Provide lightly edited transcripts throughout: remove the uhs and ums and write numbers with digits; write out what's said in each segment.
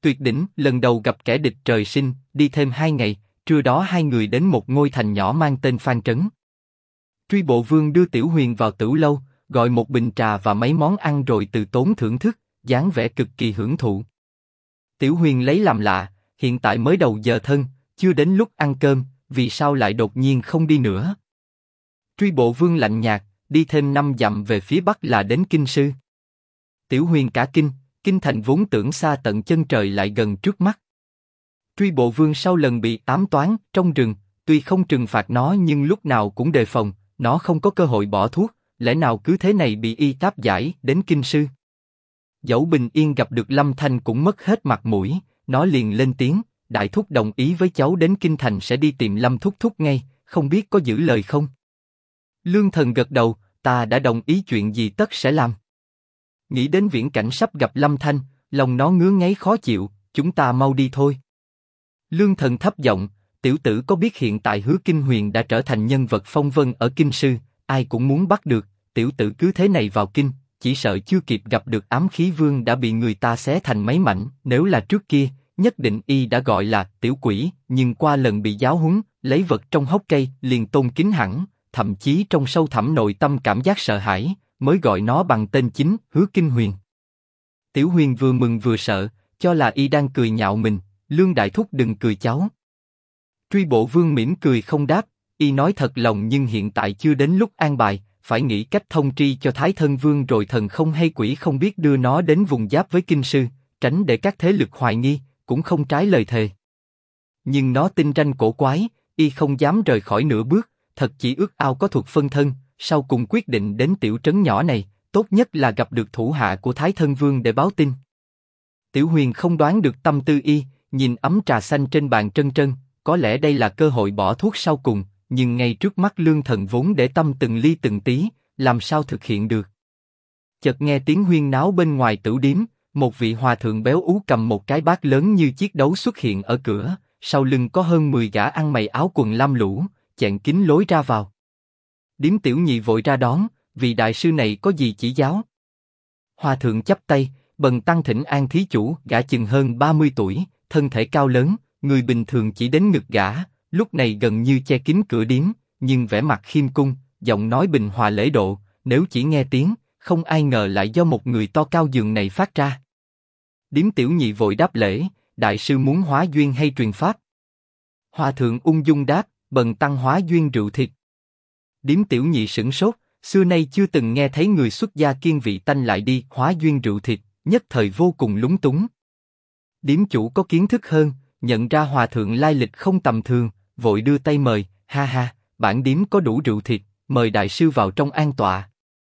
Tuyệt đỉnh, lần đầu gặp kẻ địch trời sinh, đi thêm 2 ngày, trưa đó hai người đến một ngôi thành nhỏ mang tên Phan Trấn. Truy Bộ Vương đưa Tiểu Huyền vào tửu lâu, gọi một bình trà và mấy món ăn rồi từ tốn thưởng thức, dáng vẻ cực kỳ hưởng thụ. Tiểu Huyền lấy làm lạ, hiện tại mới đầu giờ thân, chưa đến lúc ăn cơm, vì sao lại đột nhiên không đi nữa? Truy Bộ Vương lạnh nhạt, đi thêm 5 dặm về phía bắc là đến Kinh Sư. Tiểu Huyền cả kinh, Kinh thành vốn tưởng xa tận chân trời lại gần trước mắt. Truy Bộ Vương sau lần bị ám toán trong rừng, tuy không trừng phạt nó nhưng lúc nào cũng đề phòng, nó không có cơ hội bỏ thuốc, lẽ nào cứ thế này bị y áp giải đến Kinh Sư? Dẫu bình yên gặp được Lâm Thanh cũng mất hết mặt mũi, nó liền lên tiếng, đại thúc đồng ý với cháu đến Kinh thành sẽ đi tìm Lâm thúc thúc ngay, không biết có giữ lời không? Lương Thần gật đầu, ta đã đồng ý, chuyện gì tất sẽ làm. Nghĩ đến viễn cảnh sắp gặp Lâm Thanh, lòng nó ngứa ngáy khó chịu, chúng ta mau đi thôi. Lương Thần thấp giọng, tiểu tử có biết hiện tại Hứa Kinh Huyền đã trở thành nhân vật phong vân ở Kinh Sư, ai cũng muốn bắt được, tiểu tử cứ thế này vào kinh, chỉ sợ chưa kịp gặp được Ám Khí Vương đã bị người ta xé thành mấy mảnh, nếu là trước kia, nhất định y đã gọi là tiểu quỷ, nhưng qua lần bị giáo huấn, lấy vật trong hốc cây, liền tôn kính hẳn, thậm chí trong sâu thẳm nội tâm cảm giác sợ hãi, mới gọi nó bằng tên chính, Hứa Kinh Huyền. Tiểu Huyền vừa mừng vừa sợ, cho là y đang cười nhạo mình, Lương đại thúc đừng cười cháu. Truy Bộ Vương mỉm cười không đáp, y nói thật lòng nhưng hiện tại chưa đến lúc an bài, phải nghĩ cách thông tri cho Thái Thân Vương rồi thần không hay quỷ không biết đưa nó đến vùng giáp với Kinh Sư, tránh để các thế lực hoài nghi, cũng không trái lời thề. Nhưng nó tinh ranh cổ quái, y không dám rời khỏi nửa bước, thật chỉ ước ao có thuật phân thân, sau cùng quyết định đến tiểu trấn nhỏ này, tốt nhất là gặp được thủ hạ của Thái Thân Vương để báo tin. Tiểu Huyền không đoán được tâm tư y, nhìn ấm trà xanh trên bàn trân trân, có lẽ đây là cơ hội bỏ thuốc sau cùng, nhưng ngay trước mắt Lương Thần vốn để tâm từng ly từng tí, làm sao thực hiện được. Chợt nghe tiếng huyên náo bên ngoài tửu điếm, một vị hòa thượng béo ú cầm một cái bát lớn như chiếc đấu xuất hiện ở cửa, sau lưng có hơn 10 gã ăn mày áo quần lam lũ, chặn kín lối ra vào. Điếm Tiểu Nhị vội ra đón, vị đại sư này có gì chỉ giáo? Hòa thượng chắp tay, bần tăng thỉnh an thí chủ, gã chừng hơn 30 tuổi, thân thể cao lớn, người bình thường chỉ đến ngực gã, lúc này gần như che kín cửa điếm, nhưng vẻ mặt khiêm cung, giọng nói bình hòa lễ độ, nếu chỉ nghe tiếng, không ai ngờ lại do một người to cao giường này phát ra. Điếm Tiểu Nhị vội đáp lễ, đại sư muốn hóa duyên hay truyền pháp? Hòa thượng ung dung đáp, bần tăng hóa duyên rượu thịt. Điếm Tiểu Nhị sửng sốt, xưa nay chưa từng nghe thấy người xuất gia kiêng vị tanh lại đi hóa duyên rượu thịt, nhất thời vô cùng lúng túng. Điếm chủ có kiến thức hơn, nhận ra hòa thượng lai lịch không tầm thường, vội đưa tay mời, ha ha, bản điếm có đủ rượu thịt, mời đại sư vào trong an tọa.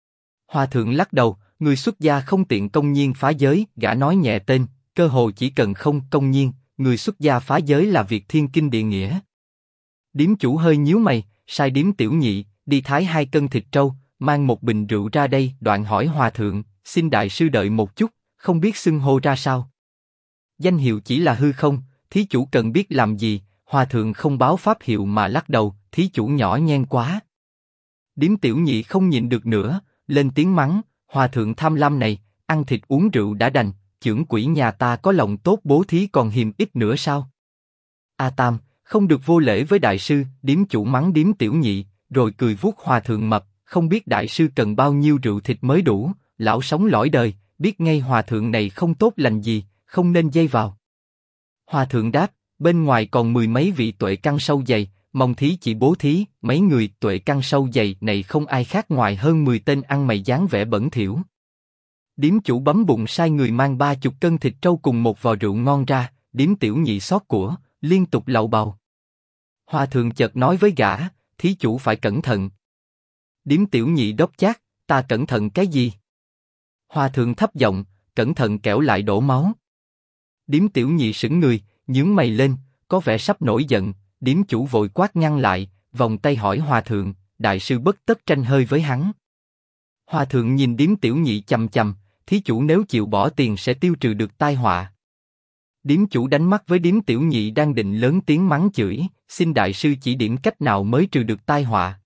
Hòa thượng lắc đầu, người xuất gia không tiện công nhiên phá giới, gã nói nhẹ tên, cơ hồ chỉ cần không công nhiên, người xuất gia phá giới là việc thiên kinh địa nghĩa. Điếm chủ hơi nhíu mày, sai Điếm Tiểu Nhị đi thái 2 cân thịt trâu, mang một bình rượu ra đây, đoạn hỏi hòa thượng, xin đại sư đợi một chút, không biết xưng hô ra sao. Danh hiệu chỉ là hư không, thí chủ cần biết làm gì? Hòa thượng không báo pháp hiệu mà lắc đầu, thí chủ nhỏ nhen quá. Điếm Tiểu Nhị không nhịn được nữa, lên tiếng mắng, hòa thượng tham lam này, ăn thịt uống rượu đã đành, chưởng quỷ nhà ta có lòng tốt bố thí còn hiềm ít nữa sao? A Tam, không được vô lễ với đại sư. Điếm chủ mắng Điếm Tiểu Nhị, rồi cười vuốt hòa thượng mập, không biết đại sư cần bao nhiêu rượu thịt mới đủ, lão sống lõi đời, biết ngay hòa thượng này không tốt lành gì, không nên dây vào. Hòa thượng đáp, bên ngoài còn 10 mấy vị tuệ căn sâu dày, mong thí chỉ bố thí. Mấy người tuệ căn sâu dày này không ai khác ngoài hơn 10 tên ăn mày dáng vẻ bẩn thỉu. Điếm chủ bấm bụng sai người mang 30 cân thịt trâu cùng một vò rượu ngon ra. Điếm Tiểu Nhị xót của, liên tục lầu bầu. Hòa thượng chợt nói với gã, thí chủ phải cẩn thận. Điếm Tiểu Nhị đốc chát, ta cẩn thận cái gì? Hòa thượng thấp giọng, cẩn thận kẻo lại đổ máu. Điếm Tiểu Nhị sững người, nhướng mày lên, có vẻ sắp nổi giận. Điếm chủ vội quát ngăn lại, vòng tay hỏi hòa thượng, đại sư bất tất tranh hơi với hắn. Hòa thượng nhìn Điếm Tiểu Nhị chằm chằm, thí chủ nếu chịu bỏ tiền sẽ tiêu trừ được tai họa. Điếm chủ đánh mắt với Điếm Tiểu Nhị đang định lớn tiếng mắng chửi, xin đại sư chỉ điểm cách nào mới trừ được tai họa.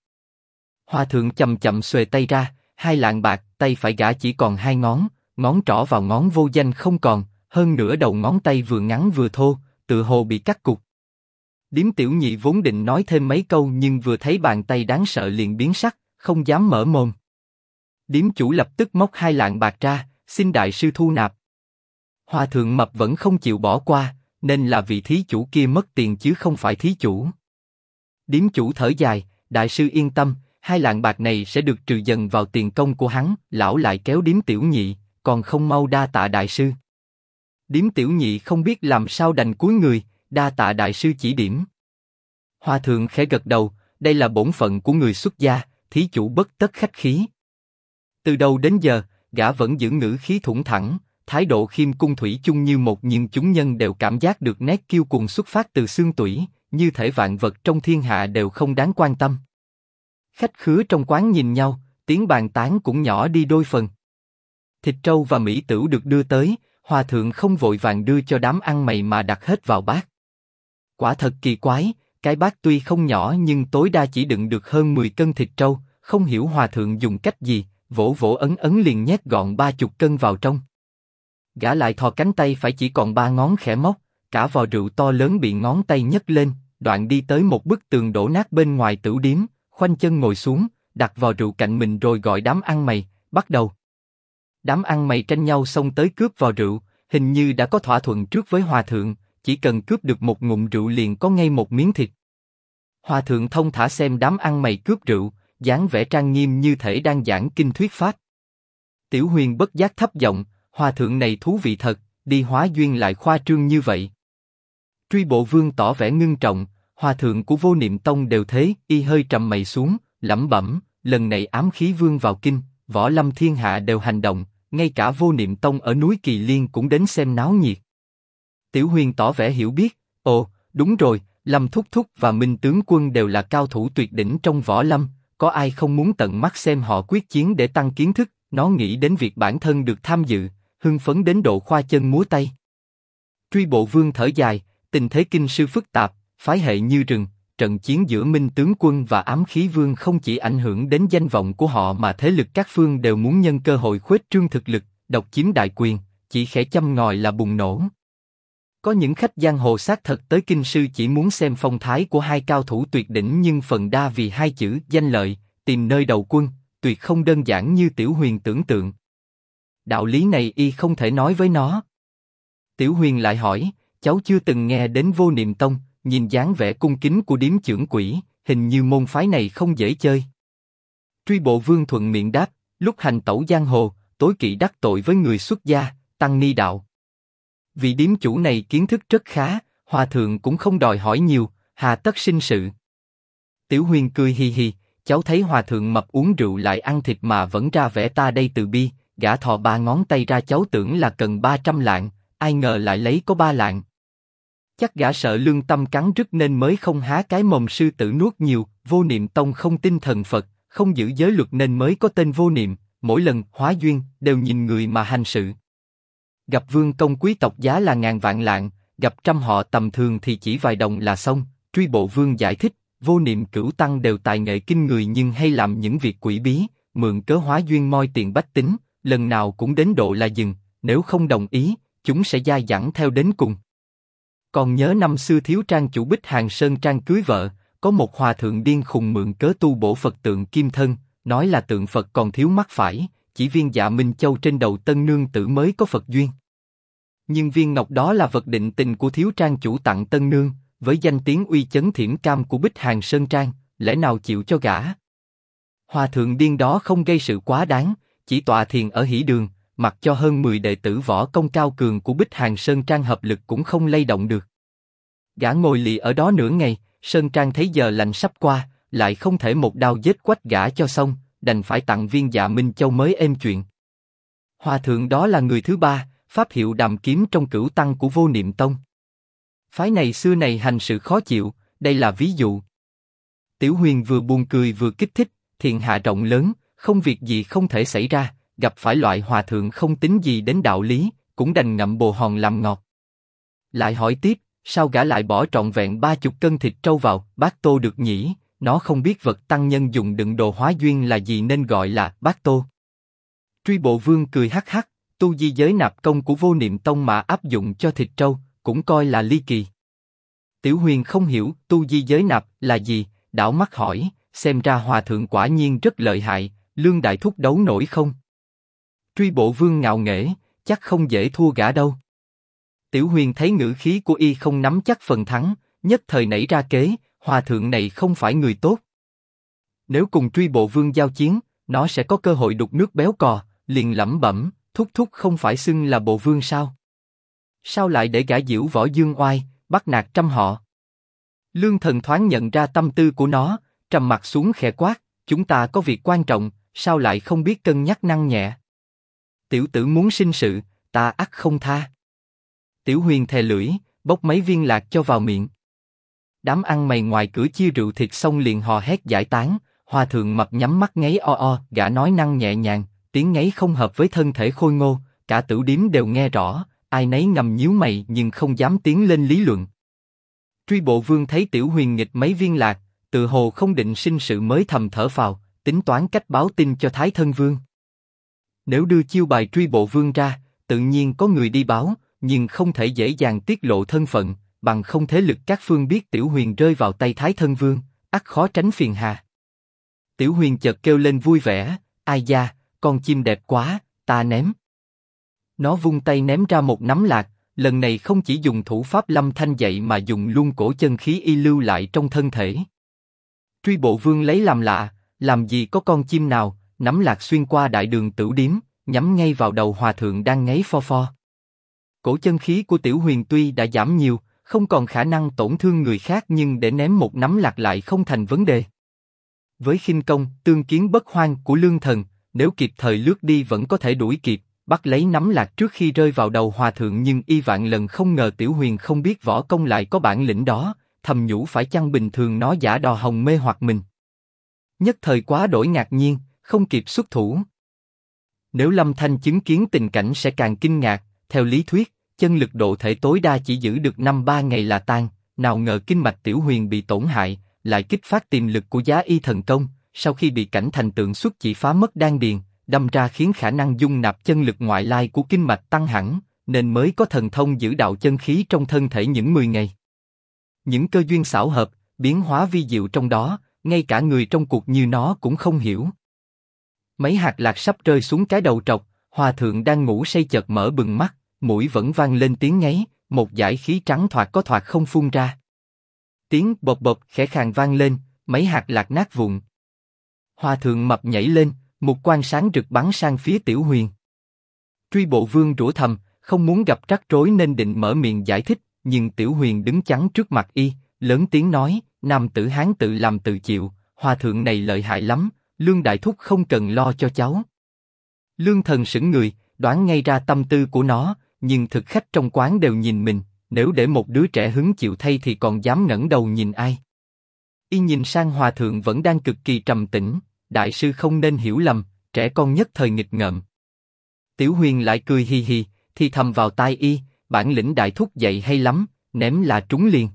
Hòa thượng chậm chậm xuề tay ra, 2 lạng bạc, tay phải gã chỉ còn 2 ngón, ngón trỏ vào ngón vô danh không còn, hơn nữa đầu ngón tay vừa ngắn vừa thô, tựa hồ bị cắt cụt. Điếm tiểu nhị vốn định nói thêm mấy câu nhưng vừa thấy bàn tay đáng sợ liền biến sắc, không dám mở mồm. Điếm chủ lập tức móc 2 lạng bạc ra, xin đại sư thu nạp. Hòa thượng mập vẫn không chịu bỏ qua, nên là vị thí chủ kia mất tiền chứ không phải thí chủ. Điếm chủ thở dài, đại sư yên tâm, 2 lạng bạc này sẽ được trừ dần vào tiền công của hắn. Lão lại kéo điếm tiểu nhị, còn không mau đa tạ đại sư. Điếm tiểu nhị không biết làm sao đành cúi người, đa tạ đại sư chỉ điểm. Hòa thượng khẽ gật đầu, đây là bổn phận của người xuất gia, thí chủ bất tất khách khí. Từ đầu đến giờ, gã vẫn giữ ngữ khí thủng thẳng, thái độ khiêm cung thủy chung như một, nhưng chúng nhân đều cảm giác được nét kiêu cuồng xuất phát từ xương tủy, như thể vạn vật trong thiên hạ đều không đáng quan tâm. Khách khứa trong quán nhìn nhau, tiếng bàn tán cũng nhỏ đi đôi phần. Thịt trâu và mỹ tửu được đưa tới, hòa thượng không vội vàng đưa cho đám ăn mày mà đặt hết vào bát. Quả thật kỳ quái, cái bát tuy không nhỏ nhưng tối đa chỉ đựng được hơn 10 cân thịt trâu, không hiểu hòa thượng dùng cách gì, vỗ vỗ ấn ấn liền nhét gọn 30 cân vào trong. Gã lại thò cánh tay phải chỉ còn 3 ngón khẽ móc, cả vò rượu to lớn bị ngón tay nhấc lên, đoạn đi tới một bức tường đổ nát bên ngoài tửu điếm, khoanh chân ngồi xuống, đặt vò rượu cạnh mình rồi gọi đám ăn mày, bắt đầu. Đám ăn mày tranh nhau xông tới cướp vò rượu, hình như đã có thỏa thuận trước với hòa thượng, chỉ cần cướp được một ngụm rượu liền có ngay một miếng thịt. Hòa thượng thông thả xem đám ăn mày cướp rượu, dáng vẻ trang nghiêm như thể đang giảng kinh thuyết pháp. Tiểu Huyền bất giác thấp giọng, hòa thượng này thú vị thật, đi hóa duyên lại khoa trương như vậy. Truy Bộ Vương tỏ vẻ ngưng trọng, hòa thượng của Vô Niệm Tông đều thế, y hơi trầm mày xuống, lẩm bẩm, lần này ám khí vương vào kinh, võ lâm thiên hạ đều hành động, ngay cả Vô Niệm Tông ở núi Kỳ Liên cũng đến xem náo nhiệt. Tiểu Huyền tỏ vẻ hiểu biết, ồ, đúng rồi, Lâm Thúc Thúc và Minh Tướng Quân đều là cao thủ tuyệt đỉnh trong võ lâm, có ai không muốn tận mắt xem họ quyết chiến để tăng kiến thức? Nó nghĩ đến việc bản thân được tham dự, hưng phấn đến độ khoa chân múa tay. Truy Bộ Vương thở dài, tình thế kinh sư phức tạp, phái hệ như rừng, trận chiến giữa Minh Tướng Quân và Ám Khí Vương không chỉ ảnh hưởng đến danh vọng của họ mà thế lực các phương đều muốn nhân cơ hội khuếch trương thực lực, độc chiếm đại quyền, chỉ khẽ châm ngòi là bùng nổ. Có những khách giang hồ xác thật tới kinh sư chỉ muốn xem phong thái của hai cao thủ tuyệt đỉnh, nhưng phần đa vì 2 chữ danh lợi, tìm nơi đầu quân, tuyệt không đơn giản như Tiểu Huyền tưởng tượng. Đạo lý này y không thể nói với nó. Tiểu Huyền lại hỏi, cháu chưa từng nghe đến Vô Niệm Tông, nhìn dáng vẻ cung kính của điếm trưởng quỹ, hình như môn phái này không dễ chơi. Truy Bộ Vương thuận miệng đáp, lúc hành tẩu giang hồ, tối kỵ đắc tội với người xuất gia, tăng ni đạo. Vị điếm chủ này kiến thức rất khá, hòa thượng cũng không đòi hỏi nhiều, hà tất sinh sự. Tiểu Huyền cười hì hì, cháu thấy hòa thượng mập uống rượu lại ăn thịt mà vẫn ra vẻ ta đây từ bi, gã thò 3 ngón tay ra, cháu tưởng là cần 300 lạng, ai ngờ lại lấy có 3 lạng. Chắc gã sợ lương tâm cắn rứt nên mới không há cái mồm, sư tử nuốt nhiều. Vô Niệm Tông không tin thần Phật, không giữ giới luật nên mới có tên Vô Niệm, mỗi lần hóa duyên đều nhìn người mà hành sự. Gặp vương công quý tộc giá là ngàn vạn lạng, gặp trăm họ tầm thường thì chỉ vài đồng là xong. Truy Bộ Vương giải thích, Vô Niệm Cửu tăng đều tài nghệ kinh người nhưng hay làm những việc quỷ bí, mượn cớ hóa duyên moi tiền bách tính, lần nào cũng đến độ là dừng, nếu không đồng ý, chúng sẽ dai dẳng theo đến cùng. Còn nhớ năm xưa thiếu trang chủ Bích Hàng Sơn Trang cưới vợ, có một hòa thượng điên khùng mượn cớ tu bổ Phật tượng kim thân, nói là tượng Phật còn thiếu mắt phải, chỉ viên Dạ Minh Châu trên đầu tân nương tử mới có Phật duyên. Nhưng viên ngọc đó là vật định tình của thiếu trang chủ tặng tân nương, với danh tiếng uy chấn thiểm cam của Bích Hàng Sơn Trang, lẽ nào chịu cho gả? Hòa thượng điên đó không gây sự quá đáng, chỉ tọa thiền ở hỷ đường, mặc cho hơn 10 đệ tử võ công cao cường của Bích Hàng Sơn Trang hợp lực cũng không lay động được. Gã ngồi lì ở đó nửa ngày, Sơn Trang thấy giờ lành sắp qua, lại không thể một đao giết quách gã cho xong, đành phải tặng viên Dạ Minh Châu mới êm chuyện. Hòa thượng đó là người thứ 3, pháp hiệu Đàm Kiếm trong Cửu tăng của Vô Niệm Tông. Phái này xưa này hành sự khó chịu, đây là ví dụ. Tiểu Huyền vừa buồn cười vừa kích thích, thiên hạ rộng lớn, không việc gì không thể xảy ra, gặp phải loại hòa thượng không tính gì đến đạo lý, cũng đành ngậm bồ hòn làm ngọt. Lại hỏi tiếp, sao gã lại bỏ trọn vẹn 30 cân thịt trâu vào bát tô được nhỉ? Nó không biết vật tăng nhân dùng đựng đồ hóa duyên là gì nên gọi là bát tô. Truy Bộ Vương cười hắc hắc, tu di giới nạp công của Vô Niệm Tông mà áp dụng cho thịt trâu, cũng coi là ly kỳ. Tiểu Huyền không hiểu tu di giới nạp là gì, đảo mắt hỏi, xem ra hòa thượng quả nhiên rất lợi hại, Lương đại thúc đấu nổi không? Truy Bộ Vương ngạo nghễ, chắc không dễ thua gã đâu. Tiểu Huyền thấy ngữ khí của y không nắm chắc phần thắng, nhất thời nảy ra kế, hòa thượng này không phải người tốt. Nếu cùng Truy Bộ Vương giao chiến, nó sẽ có cơ hội đục nước béo cò, liền lẩm bẩm, thúc thúc không phải xưng là Bộ Vương sao? Sao lại để gã diễu võ dương oai, bắt nạt trăm họ? Lương Thần thoáng nhận ra tâm tư của nó, trầm mặt xuống khẽ quát, chúng ta có việc quan trọng, sao lại không biết cân nhắc năn nhẹ? Tiểu tử muốn sinh sự, ta ắt không tha. Tiểu Huyền thè lưỡi, bốc mấy viên lạc cho vào miệng. Đám ăn mày ngoài cửa chia rượu thịt xong liền hò hét giải tán, hòa thượng mập nhắm mắt ngáy o, gã nói năng nhẹ nhàng, tiếng ngáy không hợp với thân thể khôi ngô, cả tử điếm đều nghe rõ, ai nấy ngầm nhíu mày nhưng không dám tiến lên lý luận. Truy Bộ Vương thấy Tiểu Huyền nghịch mấy viên lạc, tự hồ không định sinh sự mới thầm thở phào, tính toán cách báo tin cho Thái Thân Vương. Nếu đưa chiêu bài Truy Bộ Vương ra, tự nhiên có người đi báo, nhưng không thể dễ dàng tiết lộ thân phận, bằng không thế lực các phương biết Tiểu Huyền rơi vào tay Thái Thân Vương, ắt khó tránh phiền hà. Tiểu Huyền chợt kêu lên vui vẻ, ai da, con chim đẹp quá, ta ném. Nó vung tay ném ra một nắm lạc, lần này không chỉ dùng thủ pháp Lâm Thanh dạy mà dùng luôn cổ chân khí y lưu lại trong thân thể. Truy Bộ Vương lấy làm lạ, làm gì có con chim nào, nắm lạc xuyên qua đại đường tửu điếm, nhắm ngay vào đầu hòa thượng đang ngáy pho pho. Cổ chân khí của Tiểu Huyền tuy đã giảm nhiều, không còn khả năng tổn thương người khác nhưng để ném một nắm lạc lại không thành vấn đề. Với khinh công, tương kiến bất hoang của Lương Thần, nếu kịp thời lướt đi vẫn có thể đuổi kịp, bắt lấy nắm lạc trước khi rơi vào đầu hòa thượng, nhưng y vạn lần không ngờ Tiểu Huyền không biết võ công lại có bản lĩnh đó, thầm nhủ phải chăng bình thường nó giả đò hồng mê hoặc mình. Nhất thời quá đổi ngạc nhiên, không kịp xuất thủ. Nếu Lâm Thanh chứng kiến tình cảnh sẽ càng kinh ngạc, theo lý thuyết, chân lực độ thể tối đa chỉ giữ được 5-3 ngày là tan, nào ngờ kinh mạch Tiểu Huyền bị tổn hại, lại kích phát tiềm lực của Giá Y thần công, sau khi bị cảnh thành tượng xuất chỉ phá mất đan điền, đâm ra khiến khả năng dung nạp chân lực ngoại lai của kinh mạch tăng hẳn, nên mới có thần thông giữ đạo chân khí trong thân thể những 10 ngày. Những cơ duyên xảo hợp, biến hóa vi diệu trong đó, ngay cả người trong cuộc như nó cũng không hiểu. Mấy hạt lạc sắp rơi xuống cái đầu trọc, hòa thượng đang ngủ say chợt mở bừng mắt, mũi vẫn vang lên tiếng ngáy, một dải khí trắng thoạt có thoạt không phun ra. Tiếng bộp bộp khẽ khàng vang lên, mấy hạt lạc nát vụn. Hòa thượng mập nhảy lên, một quang sáng rực bắn sang phía Tiểu Huyền. Truy Bộ Vương rủa thầm, không muốn gặp rắc rối nên định mở miệng giải thích, nhưng Tiểu Huyền đứng chắn trước mặt y, lớn tiếng nói, nam tử Hán tự làm tự chịu, hòa thượng này lợi hại lắm, Lương đại thúc không cần lo cho cháu. Lương Thần sững người, đoán ngay ra tâm tư của nó, nhưng thực khách trong quán đều nhìn mình, nếu để một đứa trẻ hứng chịu thay thì còn dám ngẩng đầu nhìn ai. Y nhìn sang hòa thượng vẫn đang cực kỳ trầm tĩnh, đại sư không nên hiểu lầm, trẻ con nhất thời nghịch ngợm. Tiểu Huyền lại cười hì hì, thì thầm vào tai y, bản lĩnh đại thúc dạy hay lắm, ném là trúng liền.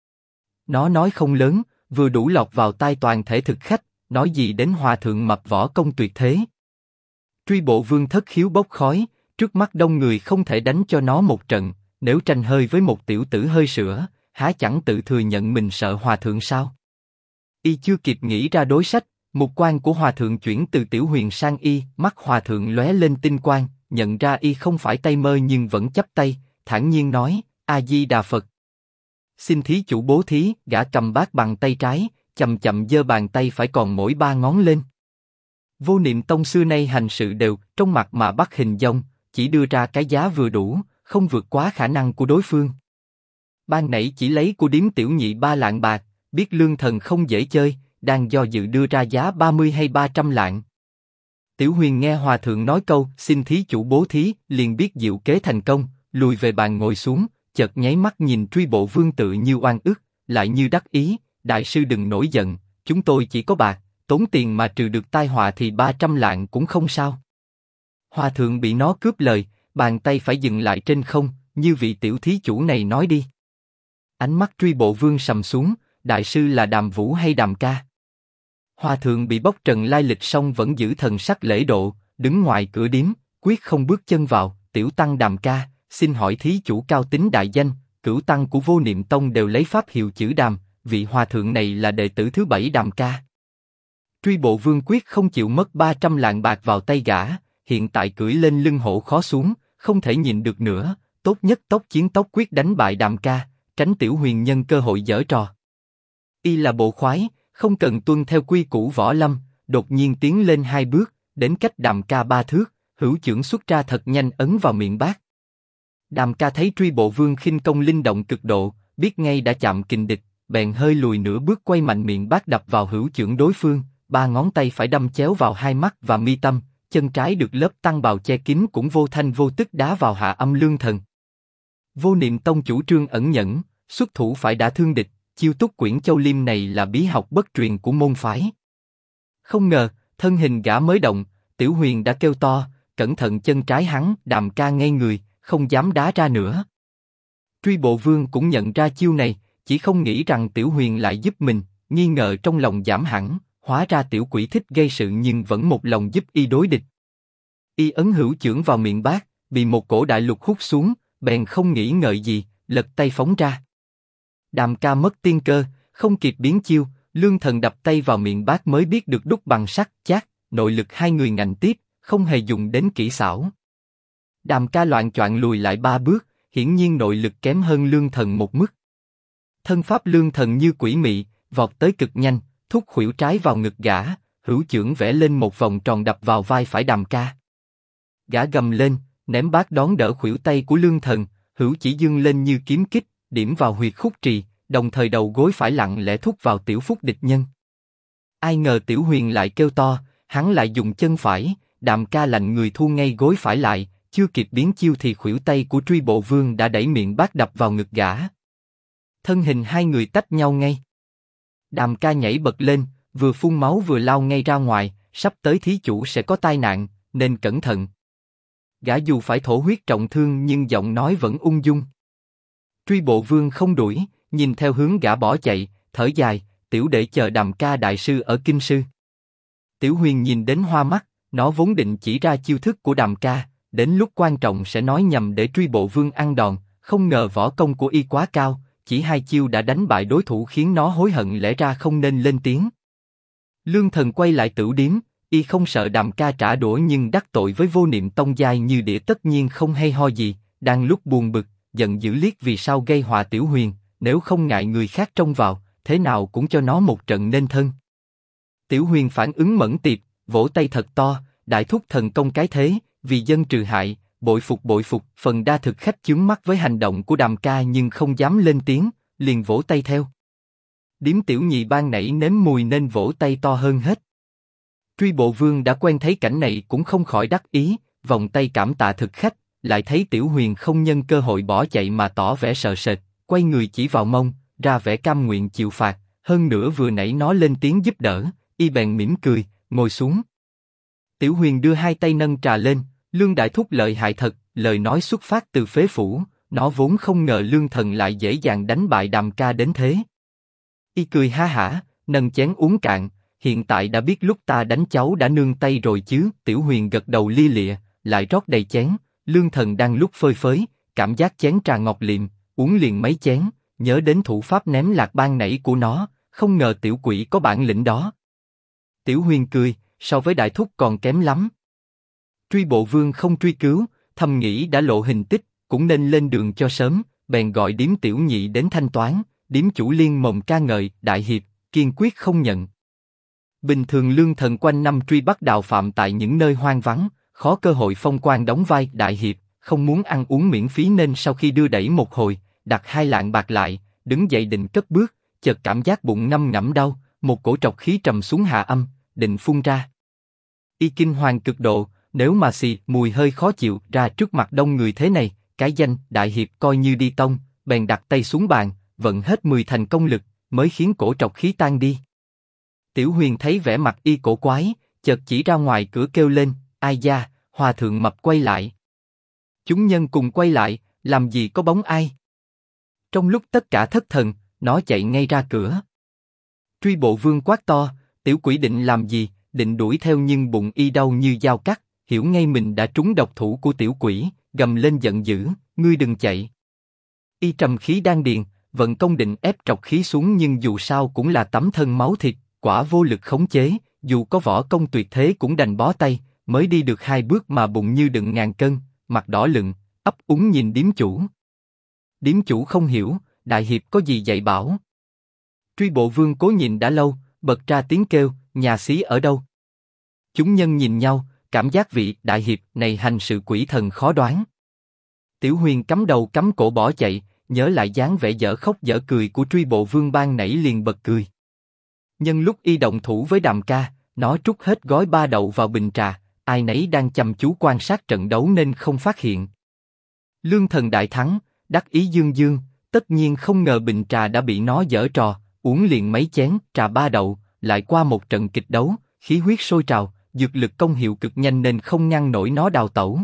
Nó nói không lớn, vừa đủ lọt vào tai toàn thể thực khách, nói gì đến hòa thượng mập võ công tuyệt thế. Truy Bộ Vương thất khiếu bốc khói, trước mắt đông người không thể đánh cho nó một trận, nếu tranh hơi với một tiểu tử hơi sữa, há chẳng tự thừa nhận mình sợ hòa thượng sao? Y chưa kịp nghĩ ra đối sách, mục quan của hòa thượng chuyển từ Tiểu Huyền sang y, mắt hòa thượng lóe lên tinh quang, nhận ra y không phải tay mơ nhưng vẫn chắp tay, thản nhiên nói, A Di Đà Phật. Xin thí chủ bố thí, gã cầm bát bằng tay trái, chậm chậm giơ bàn tay phải còn mỗi 3 ngón lên. Vô Niệm Tông xưa nay hành sự đều trong mặt mà bắt hình dong, chỉ đưa ra cái giá vừa đủ, không vượt quá khả năng của đối phương. Ban nãy chỉ lấy của điếm tiểu nhị 3 lạng bạc, biết Lương Thần không dễ chơi, đang do dự đưa ra giá 30 hay 300 lạng. Tiểu Huyền nghe hòa thượng nói câu xin thí chủ bố thí, liền biết diệu kế thành công, lùi về bàn ngồi xuống, chợt nháy mắt nhìn Truy Bộ Vương tự như oan ức, lại như đắc ý, đại sư đừng nổi giận, chúng tôi chỉ có bạc, tốn tiền mà trừ được tai họa thì 300 lạng cũng không sao. Hòa thượng bị nó cướp lời, bàn tay phải dừng lại trên không, như vị tiểu thí chủ này nói đi. Ánh mắt Truy Bộ Vương sầm xuống, đại sư là Đàm Vũ hay Đàm Ca? Hòa thượng bị bóc trần lai lịch xong vẫn giữ thần sắc lễ độ, đứng ngoài cửa điếm, quyết không bước chân vào. Tiểu tăng Đàm Ca, xin hỏi thí chủ cao tính đại danh, cửu tăng của Vô Niệm Tông đều lấy pháp hiệu chữ Đàm, vị hòa thượng này là đệ tử thứ 7 Đàm Ca. Truy Bộ Vương quyết không chịu mất 300 lạng bạc vào tay gã, hiện tại cưỡi lên lưng hổ khó xuống, không thể nhịn được nữa, tốt nhất tốc chiến tốc quyết đánh bại Đàm Ca, tránh Tiểu Huyền nhân cơ hội giở trò. Y là bộ khoái, không cần tuân theo quy củ võ lâm, đột nhiên tiến lên 2 bước, đến cách Đàm Ca 3 thước, hữu chưởng xuất ra thật nhanh ấn vào miệng bác. Đàm Ca thấy Truy Bộ Vương khinh công linh động cực độ, biết ngay đã chạm kình địch, bèn hơi lùi nửa bước quay mạnh miệng bác đập vào hữu chưởng đối phương, 3 ngón tay phải đâm chéo vào hai mắt và mi tâm, chân trái được lớp tăng bào che kín cũng vô thanh vô tức đá vào hạ âm lương thần. Vô Niệm Tông chủ trương ẩn nhẫn, xuất thủ phải đã thương địch, chiêu Túc Quyển Châu Liêm này là bí học bất truyền của môn phái. Không ngờ, thân hình gã mới động, Tiểu Huyền đã kêu to, cẩn thận chân trái hắn. Đàm Ca ngây người, không dám đá ra nữa. Truy Bộ Vương cũng nhận ra chiêu này, chỉ không nghĩ rằng Tiểu Huyền lại giúp mình, nghi ngờ trong lòng giảm hẳn, hóa ra tiểu quỷ thích gây sự nhưng vẫn một lòng giúp y đối địch. Y ấn hữu chưởng vào miệng bác, bị một cổ đại lục hút xuống, bèn không nghĩ ngợi gì, lật tay phóng ra. Đàm Ca mất tiên cơ, không kịp biến chiêu, lương thần đập tay vào miệng bác mới biết được đúc bằng sắt chát, nội lực hai người ngạnh tiếp, không hề dùng đến kỹ xảo. Đàm Ca loạng choạng lùi lại 3 bước, hiển nhiên nội lực kém hơn lương thần một mức. Thân pháp lương thần như quỷ mị, vọt tới cực nhanh, thúc khuỷu trái vào ngực gã, hữu chưởng vẽ lên một vòng tròn đập vào vai phải Đàm Ca. Gã gầm lên, ném bát đón đỡ khuỷu tay của lương thần, hữu chỉ dương lên như kiếm kích, điểm vào huyệt khúc trì, đồng thời đầu gối phải lặng lẽ thúc vào tiểu phúc địch nhân. Ai ngờ Tiểu Huyền lại kêu to, hắn lại dùng chân phải, Đàm Ca lạnh người thu ngay gối phải lại, chưa kịp biến chiêu thì khuỷu tay của Truy Bộ Vương đã đẩy miệng bát đập vào ngực gã. Thân hình hai người tách nhau ngay. Đàm Ca nhảy bật lên, vừa phun máu vừa lao ngay ra ngoài, sắp tới thí chủ sẽ có tai nạn, nên cẩn thận. Gã dù phải thổ huyết trọng thương nhưng giọng nói vẫn ung dung. Truy Bộ Vương không đuổi, nhìn theo hướng gã bỏ chạy, thở dài, tiểu đệ chờ Đàm Ca đại sư ở kinh sư. Tiểu Huyền nhìn đến hoa mắt, nó vốn định chỉ ra chiêu thức của Đàm Ca, đến lúc quan trọng sẽ nói nhầm để Truy Bộ Vương ăn đòn, không ngờ võ công của y quá cao, chỉ 2 chiêu đã đánh bại đối thủ khiến nó hối hận lẽ ra không nên lên tiếng. Lương thần quay lại tửu điếm, y không sợ Đàm Ca trả đũa nhưng đắc tội với Vô Niệm Tông giai như đĩa tất nhiên không hay ho gì, đang lúc buồn bực, giận dữ liếc vì sao gây họa Tiểu Huyền, nếu không ngại người khác trông vào, thế nào cũng cho nó một trận nên thân. Tiểu Huyền phản ứng mẫn tiệp, vỗ tay thật to, đại thúc thần công cái thế, vì dân trừ hại, bội phục. Phần đa thực khách chướng mắt với hành động của Đàm Ca nhưng không dám lên tiếng, liền vỗ tay theo. Điếm tiểu nhị ban nãy nếm mùi nên vỗ tay to hơn hết. Truy Bộ Vương đã quen thấy cảnh này cũng không khỏi đắc ý, vòng tay cảm tạ thực khách, lại thấy Tiểu Huyền không nhân cơ hội bỏ chạy mà tỏ vẻ sợ sệt, quay người chỉ vào mông, ra vẻ cam nguyện chịu phạt, hơn nữa vừa nãy nó lên tiếng giúp đỡ, y bèn mỉm cười, ngồi xuống. Tiểu Huyền đưa 2 tay nâng trà lên, Lương đại thúc lợi hại thật, lời nói xuất phát từ phế phủ, nó vốn không ngờ Lương thần lại dễ dàng đánh bại Đàm Ca đến thế. Y cười ha hả, nâng chén uống cạn, hiện tại đã biết lúc ta đánh cháu đã nương tay rồi chứ. Tiểu Huyền gật đầu lia lịa, lại rót đầy chén. Lương thần đang lúc phơi phới, cảm giác chén trà ngọt liệm, uống liền mấy chén, nhớ đến thủ pháp ném lạc ban nãy của nó, không ngờ tiểu quỷ có bản lĩnh đó. Tiểu Huyền cười, so với đại thúc còn kém lắm. Truy Bộ Vương không truy cứu, thầm nghĩ đã lộ hình tích, cũng nên lên đường cho sớm, bèn gọi điếm tiểu nhị đến thanh toán. Điếm chủ liên mồm ca ngợi, đại hiệp, kiên quyết không nhận. Bình thường Lương thần quanh năm truy bắt đạo phạm tại những nơi hoang vắng, khó cơ hội phong quan đóng vai đại hiệp, không muốn ăn uống miễn phí nên sau khi đưa đẩy một hồi, đặt 2 lạng bạc lại, đứng dậy định cất bước, chợt cảm giác bụng ngâm ngẫm đau, một cổ trọc khí trầm xuống hạ âm, định phun ra. Y kinh hoàng cực độ, nếu mà xì mùi hơi khó chịu ra trước mặt đông người thế này, cái danh đại hiệp coi như đi tông, bèn đặt tay xuống bàn, vận hết 10 thành công lực, mới khiến cổ trọc khí tan đi. Tiểu Huyền thấy vẻ mặt y cổ quái, chợt chỉ ra ngoài cửa kêu lên, ai da, hòa thượng mập quay lại. Chúng nhân cùng quay lại, làm gì có bóng ai. Trong lúc tất cả thất thần, nó chạy ngay ra cửa. Truy Bộ Vương quát to, tiểu quỷ định làm gì, định đuổi theo nhưng bụng y đau như dao cắt, hiểu ngay mình đã trúng độc thủ của tiểu quỷ, gầm lên giận dữ, ngươi đừng chạy. Y trầm khí đan điền, vận công định ép trọc khí xuống nhưng dù sao cũng là tấm thân máu thịt, quả vô lực khống chế, dù có võ công tuyệt thế cũng đành bó tay, mới đi được 2 bước mà bụng như đựng ngàn cân, mặt đỏ lựng, ấp úng nhìn điếm chủ. Điếm chủ không hiểu, đại hiệp có gì dạy bảo. Truy Bộ Vương cố nhìn đã lâu, bật ra tiếng kêu, nhà xí ở đâu? Chúng nhân nhìn nhau, cảm giác vị đại hiệp này hành sự quỷ thần khó đoán. Tiểu Huyền cắm đầu cắm cổ bỏ chạy, nhớ lại dáng vẻ dở khóc dở cười của Truy Bộ Vương ban nãy liền bật cười. Nhân lúc y động thủ với Đàm Ca, nó trút hết gói 3 đậu vào bình trà, ai nấy đang chăm chú quan sát trận đấu nên không phát hiện. Lương Thần đại thắng, đắc ý dương dương, tất nhiên không ngờ bình trà đã bị nó giở trò, uống liền mấy chén trà 3 đậu, lại qua một trận kịch đấu, khí huyết sôi trào, dược lực công hiệu cực nhanh nên không ngăn nổi nó đào tẩu.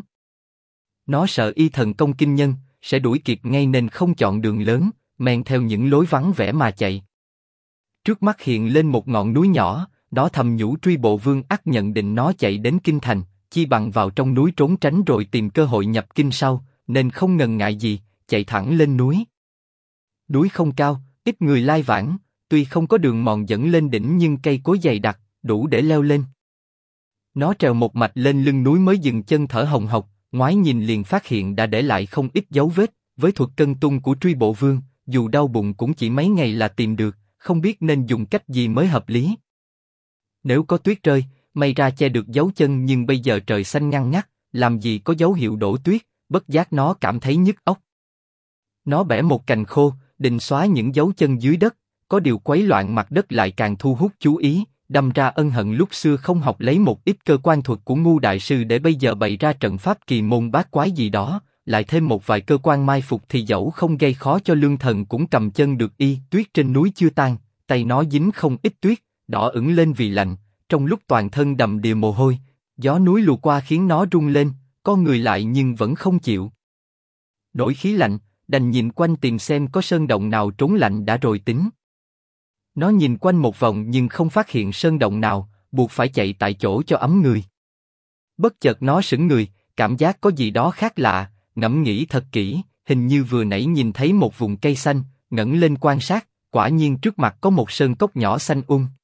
Nó sợ y thần công kinh nhân sẽ đuổi kịp ngay nên không chọn đường lớn, men theo những lối vắng vẻ mà chạy. Trước mắt hiện lên một ngọn núi nhỏ, nó thầm nhủ Truy Bộ Vương ắt nhận định nó chạy đến kinh thành, chi bằng vào trong núi trốn tránh rồi tìm cơ hội nhập kinh sau, nên không ngần ngại gì, chạy thẳng lên núi. Núi không cao, ít người lai vãng, tuy không có đường mòn dẫn lên đỉnh nhưng cây cối dày đặc, đủ để leo lên. Nó trèo một mạch lên lưng núi mới dừng chân thở hồng hộc, ngoái nhìn liền phát hiện đã để lại không ít dấu vết. Với thuật cân tung của Truy Bộ Vương, dù đau bụng cũng chỉ mấy ngày là tìm được, không biết nên dùng cách gì mới hợp lý. Nếu có tuyết rơi, may ra che được dấu chân nhưng bây giờ trời xanh ngăn ngắt, làm gì có dấu hiệu đổ tuyết, bất giác nó cảm thấy nhức óc. Nó bẻ một cành khô, định xóa những dấu chân dưới đất, có điều quấy loạn mặt đất lại càng thu hút chú ý, đâm ra ân hận lúc xưa không học lấy một ít cơ quan thuật của Ngu đại sư để bây giờ bày ra trận pháp kỳ môn bát quái gì đó, lại thêm một vài cơ quan mai phục thì dẫu không gây khó cho Lương Thần cũng cầm chân được y. Tuyết trên núi chưa tan, tay nó dính không ít tuyết, đỏ ửng lên vì lạnh, trong lúc toàn thân đầm đìa mồ hôi, gió núi lùa qua khiến nó rung lên, co người lại nhưng vẫn không chịu. Nổi khí lạnh, đành nhìn quanh tìm xem có sơn động nào trốn lạnh đã rồi tính. Nó nhìn quanh một vòng nhưng không phát hiện sơn động nào, buộc phải chạy tại chỗ cho ấm người. Bất chợt nó sững người, cảm giác có gì đó khác lạ, ngẫm nghĩ thật kỹ, hình như vừa nãy nhìn thấy một vùng cây xanh, ngẩng lên quan sát, quả nhiên trước mặt có một sơn cốc nhỏ xanh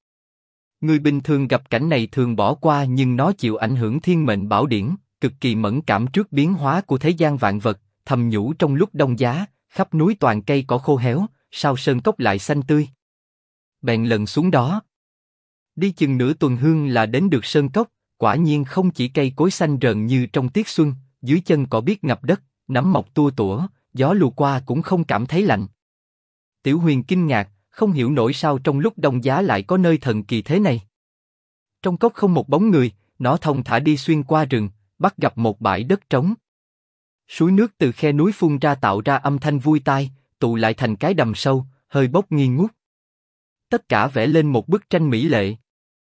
Người bình thường gặp cảnh này thường bỏ qua nhưng nó chịu ảnh hưởng thiên mệnh bảo điển, cực kỳ mẫn cảm trước biến hóa của thế gian vạn vật, thầm nhủ trong lúc đông giá, khắp núi toàn cây cỏ khô héo, sao sơn cốc lại xanh tươi. Bèn lần xuống đó. Đi chừng nửa tuần hương là đến được sơn cốc, quả nhiên không chỉ cây cối xanh rờn như trong tiết xuân, dưới chân cỏ biếc ngập đất, nấm mọc tua tủa, gió lùa qua cũng không cảm thấy lạnh. Tiểu Huyền kinh ngạc, không hiểu nổi sao trong lúc đông giá lại có nơi thần kỳ thế này. Trong cốc không một bóng người, nó thong thả đi xuyên qua rừng, bắt gặp một bãi đất trống. Suối nước từ khe núi phun ra tạo ra âm thanh vui tai, tụ lại thành cái đầm sâu, hơi bốc nghi ngút. Tất cả vẽ lên một bức tranh mỹ lệ.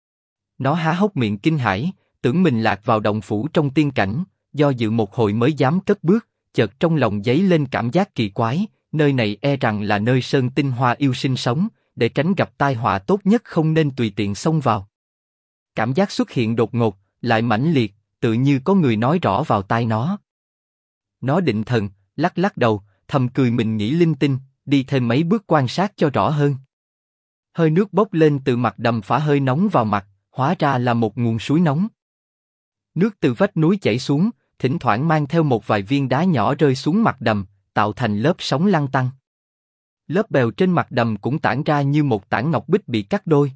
Nó há hốc miệng kinh hãi, tưởng mình lạc vào động phủ trong tiên cảnh, do dự một hồi mới dám cất bước, chợt trong lòng dấy lên cảm giác kỳ quái, nơi này e rằng là nơi sơn tinh hoa yêu sinh sống, để tránh gặp tai họa tốt nhất không nên tùy tiện xông vào. Cảm giác xuất hiện đột ngột, lại mãnh liệt, tự như có người nói rõ vào tai nó. Nó định thần, lắc lắc đầu, thầm cười mình nghĩ linh tinh, đi thêm mấy bước quan sát cho rõ hơn. Hơi nước bốc lên từ mặt đầm phả hơi nóng vào mặt, hóa ra là một nguồn suối nóng. Nước từ vách núi chảy xuống, thỉnh thoảng mang theo một vài viên đá nhỏ rơi xuống mặt đầm, tạo thành lớp sóng lăn tăn. Lớp bèo trên mặt đầm cũng tản ra như một tảng ngọc bích bị cắt đôi.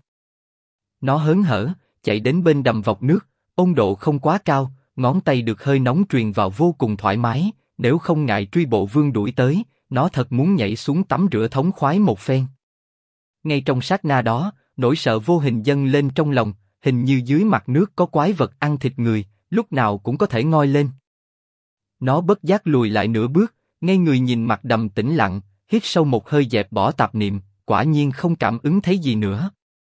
Nó hớn hở, chạy đến bên đầm vọc nước,温độ không quá cao, ngón tay được hơi nóng truyền vào vô cùng thoải mái, nếu không ngại Truy Bộ Vương đuổi tới, nó thật muốn nhảy xuống tắm rửa thống khoái một phen. Ngay trong sát na đó, nỗi sợ vô hình dâng lên trong lòng, hình như dưới mặt nước có quái vật ăn thịt người, lúc nào cũng có thể ngoi lên. Nó bất giác lùi lại nửa bước, ngay người nhìn mặt đầm tĩnh lặng, hít sâu một hơi dẹp bỏ tạp niệm, quả nhiên không cảm ứng thấy gì nữa.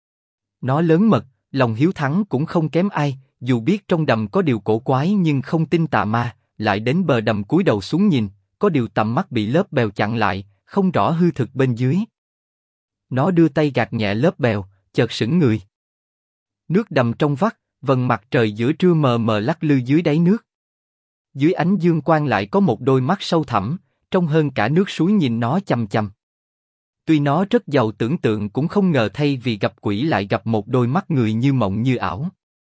Nó lớn mật, lòng hiếu thắng cũng không kém ai, dù biết trong đầm có điều cổ quái nhưng không tin tà ma, lại đến bờ đầm cúi đầu xuống nhìn, có điều tầm mắt bị lớp bèo chặn lại, không rõ hư thực bên dưới. Nó đưa tay gạt nhẹ lớp bèo, chợt sững người. Nước đầm trong vắt, vầng mặt trời giữa trưa mờ mờ lắc lư dưới đáy nước. Dưới ánh dương quang lại có một đôi mắt sâu thẳm, trông hơn cả nước suối nhìn nó chằm chằm. Tuy nó rất giàu tưởng tượng cũng không ngờ thay vì gặp quỷ lại gặp một đôi mắt người như mộng như ảo.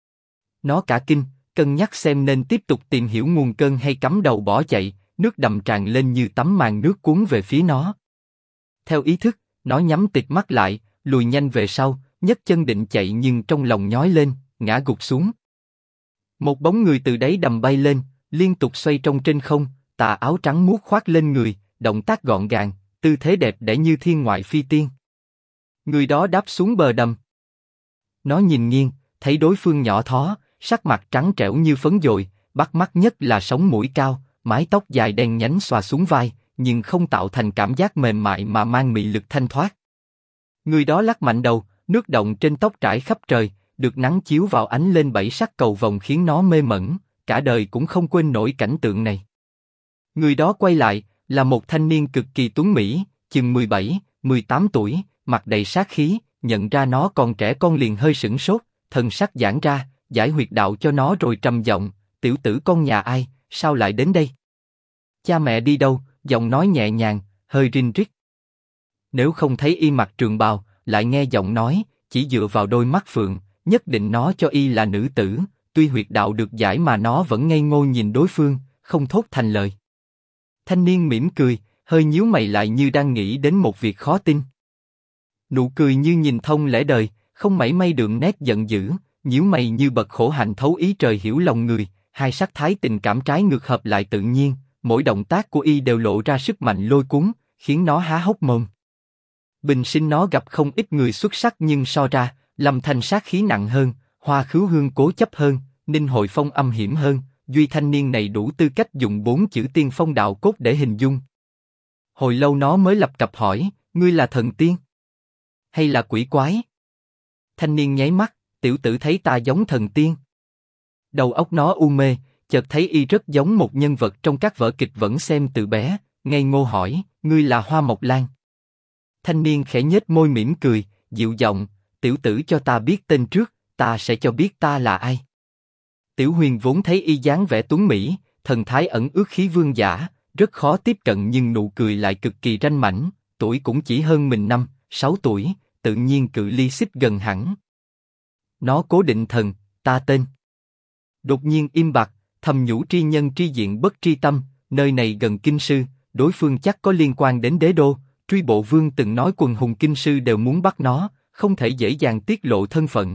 Nó cả kinh, cân nhắc xem nên tiếp tục tìm hiểu nguồn cơn hay cắm đầu bỏ chạy, nước đầm tràn lên như tấm màn nước cuốn về phía nó. Theo ý thức, nó nhắm tịt mắt lại, lùi nhanh về sau, nhấc chân định chạy nhưng trong lòng nhói lên, ngã gục xuống. Một bóng người từ đáy đầm bay lên, liên tục xoay trong trên không, tà áo trắng muốt khoác lên người, động tác gọn gàng, tư thế đẹp đẽ như thiên ngoại phi tiên. Người đó đáp xuống bờ đầm. Nó nhìn nghiêng, thấy đối phương nhỏ thó, sắc mặt trắng trẻo như phấn dồi, bắt mắt nhất là sống mũi cao, mái tóc dài đen nhánh xòa xuống vai, nhưng không tạo thành cảm giác mềm mại mà mang mị lực thanh thoát. Người đó lắc mạnh đầu, nước động trên tóc trải khắp trời, được nắng chiếu vào ánh lên bảy sắc cầu vồng khiến nó mê mẩn, cả đời cũng không quên nổi cảnh tượng này. Người đó quay lại, là một thanh niên cực kỳ tuấn mỹ, chừng 17, 18 tuổi, mặt đầy sát khí, nhận ra nó còn trẻ con liền hơi sửng sốt, thần sắc giãn ra, giải huyệt đạo cho nó rồi trầm giọng, tiểu tử con nhà ai, sao lại đến đây? Cha mẹ đi đâu? Giọng nói nhẹ nhàng, hơi rin rít. Nếu không thấy y mặc trường bào, lại nghe giọng nói, chỉ dựa vào đôi mắt phượng, nhất định nó cho y là nữ tử. Tuy huyệt đạo được giải mà nó vẫn ngây ngô nhìn đối phương, không thốt thành lời. Thanh niên mỉm cười, hơi nhíu mày lại như đang nghĩ đến một việc khó tin. Nụ cười như nhìn thông lẽ đời, không mảy may đượm nét giận dữ, nhíu mày như bật khổ hạnh thấu ý trời hiểu lòng người, hai sắc thái tình cảm trái ngược hợp lại tự nhiên, mỗi động tác của y đều lộ ra sức mạnh lôi cuốn, khiến nó há hốc mồm. Bình sinh nó gặp không ít người xuất sắc nhưng so ra, Lâm Thanh sát khí nặng hơn, Hoa Khứu Hương cố chấp hơn, Ninh Hội Phong âm hiểm hơn, duy thanh niên này đủ tư cách dùng 4 chữ tiên phong đạo cốt để hình dung. Hồi lâu nó mới lập cập hỏi, ngươi là thần tiên? Hay là quỷ quái? Thanh niên nháy mắt, tiểu tử thấy ta giống thần tiên. Đầu óc nó u mê, chợt thấy y rất giống một nhân vật trong các vở kịch vẫn xem từ bé, ngây ngô hỏi, ngươi là Hoa Mộc Lan? Thanh niên khẽ nhếch môi mỉm cười, dịu giọng, tiểu tử cho ta biết tên trước, ta sẽ cho biết ta là ai. Tiểu Huyền vốn thấy y dáng vẻ tuấn mỹ, thần thái ẩn ước khí vương giả, rất khó tiếp cận nhưng nụ cười lại cực kỳ ranh mãnh, tuổi cũng chỉ hơn mình 5-6 tuổi, tự nhiên cự ly xích gần hẳn. Nó cố định thần, ta tên. Đột nhiên im bặt, thầm nhủ tri nhân tri diện bất tri tâm, nơi này gần kinh sư, đối phương chắc có liên quan đến đế đô, Truy Bộ Vương từng nói quần hùng kinh sư đều muốn bắt nó, không thể dễ dàng tiết lộ thân phận.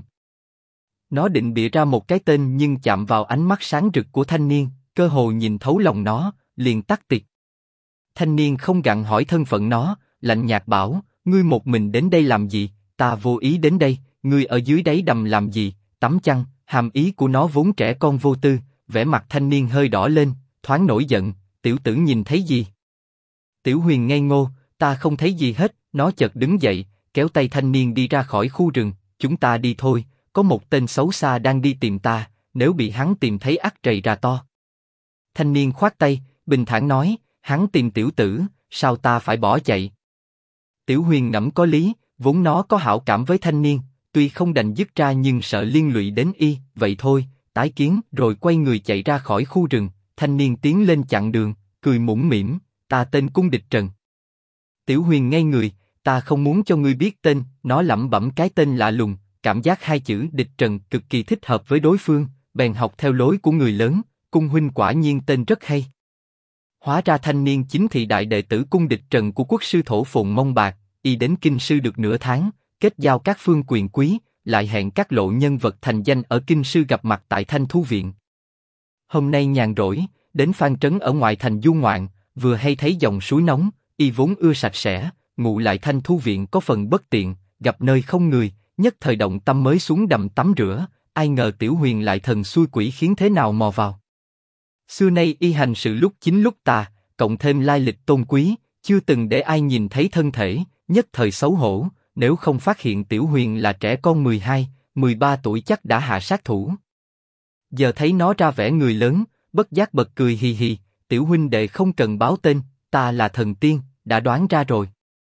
Nó định bịa ra một cái tên nhưng chạm vào ánh mắt sáng rực của thanh niên, cơ hồ nhìn thấu lòng nó, liền tắt tiệt. Thanh niên không gặng hỏi thân phận nó, lạnh nhạt bảo, ngươi một mình đến đây làm gì? Ta vô ý đến đây, ngươi ở dưới đáy đầm làm gì? Tắm chăn. Hàm ý của nó vốn trẻ con vô tư, vẻ mặt thanh niên hơi đỏ lên, thoáng nổi giận, tiểu tử nhìn thấy gì? Tiểu Huyền ngây ngô, ta không thấy gì hết. Nó chợt đứng dậy, kéo tay thanh niên đi ra khỏi khu rừng, chúng ta đi thôi, có một tên xấu xa đang đi tìm ta, nếu bị hắn tìm thấy ắt trầy ra to. Thanh niên khoát tay, bình thản nói, hắn tìm tiểu tử, sao ta phải bỏ chạy? Tiểu Huyền ngẫm có lý, vốn nó có hảo cảm với thanh niên, tuy không đành dứt ra nhưng sợ liên lụy đến y, vậy thôi, tái kiến, rồi quay người chạy ra khỏi khu rừng. Thanh niên tiến lên chặn đường, cười mũm mĩm, ta tên Cung Địch Trần. Tiểu Huyền ngây người, ta không muốn cho ngươi biết tên, nó lẩm bẩm cái tên lạ lùng, cảm giác hai chữ Địch Trần cực kỳ thích hợp với đối phương, bèn học theo lối của người lớn, Cung huynh quả nhiên tên rất hay. Hóa ra thanh niên chính thị đại đệ tử Cung Địch Trần của quốc sư thổ Phồn Mông Bạc, y đến kinh sư được nửa tháng, kết giao các phương quyền quý, lại hẹn các lộ nhân vật thành danh ở kinh sư gặp mặt tại Thanh Thu Viện. Hôm nay nhàn rỗi, đến Phan Trấn ở ngoại thành du ngoạn, vừa hay thấy dòng suối nóng, y vốn ưa sạch sẽ, ngụ lại Thanh Thu Viện có phần bất tiện, gặp nơi không người, nhất thời động tâm mới xuống đầm tắm rửa, ai ngờ Tiểu Huyền lại thần xui quỷ khiến thế nào mò vào. Xưa nay y hành sự lúc chính lúc tà, cộng thêm lai lịch tôn quý, chưa từng để ai nhìn thấy thân thể, nhất thời xấu hổ, nếu không phát hiện Tiểu Huyền là trẻ con 12, 13 tuổi chắc đã hạ sát thủ. Giờ thấy nó ra vẻ người lớn, bất giác bật cười hì hì, Tiểu huynh đệ không cần báo tên, ta là thần tiên, đã đoán ra rồi.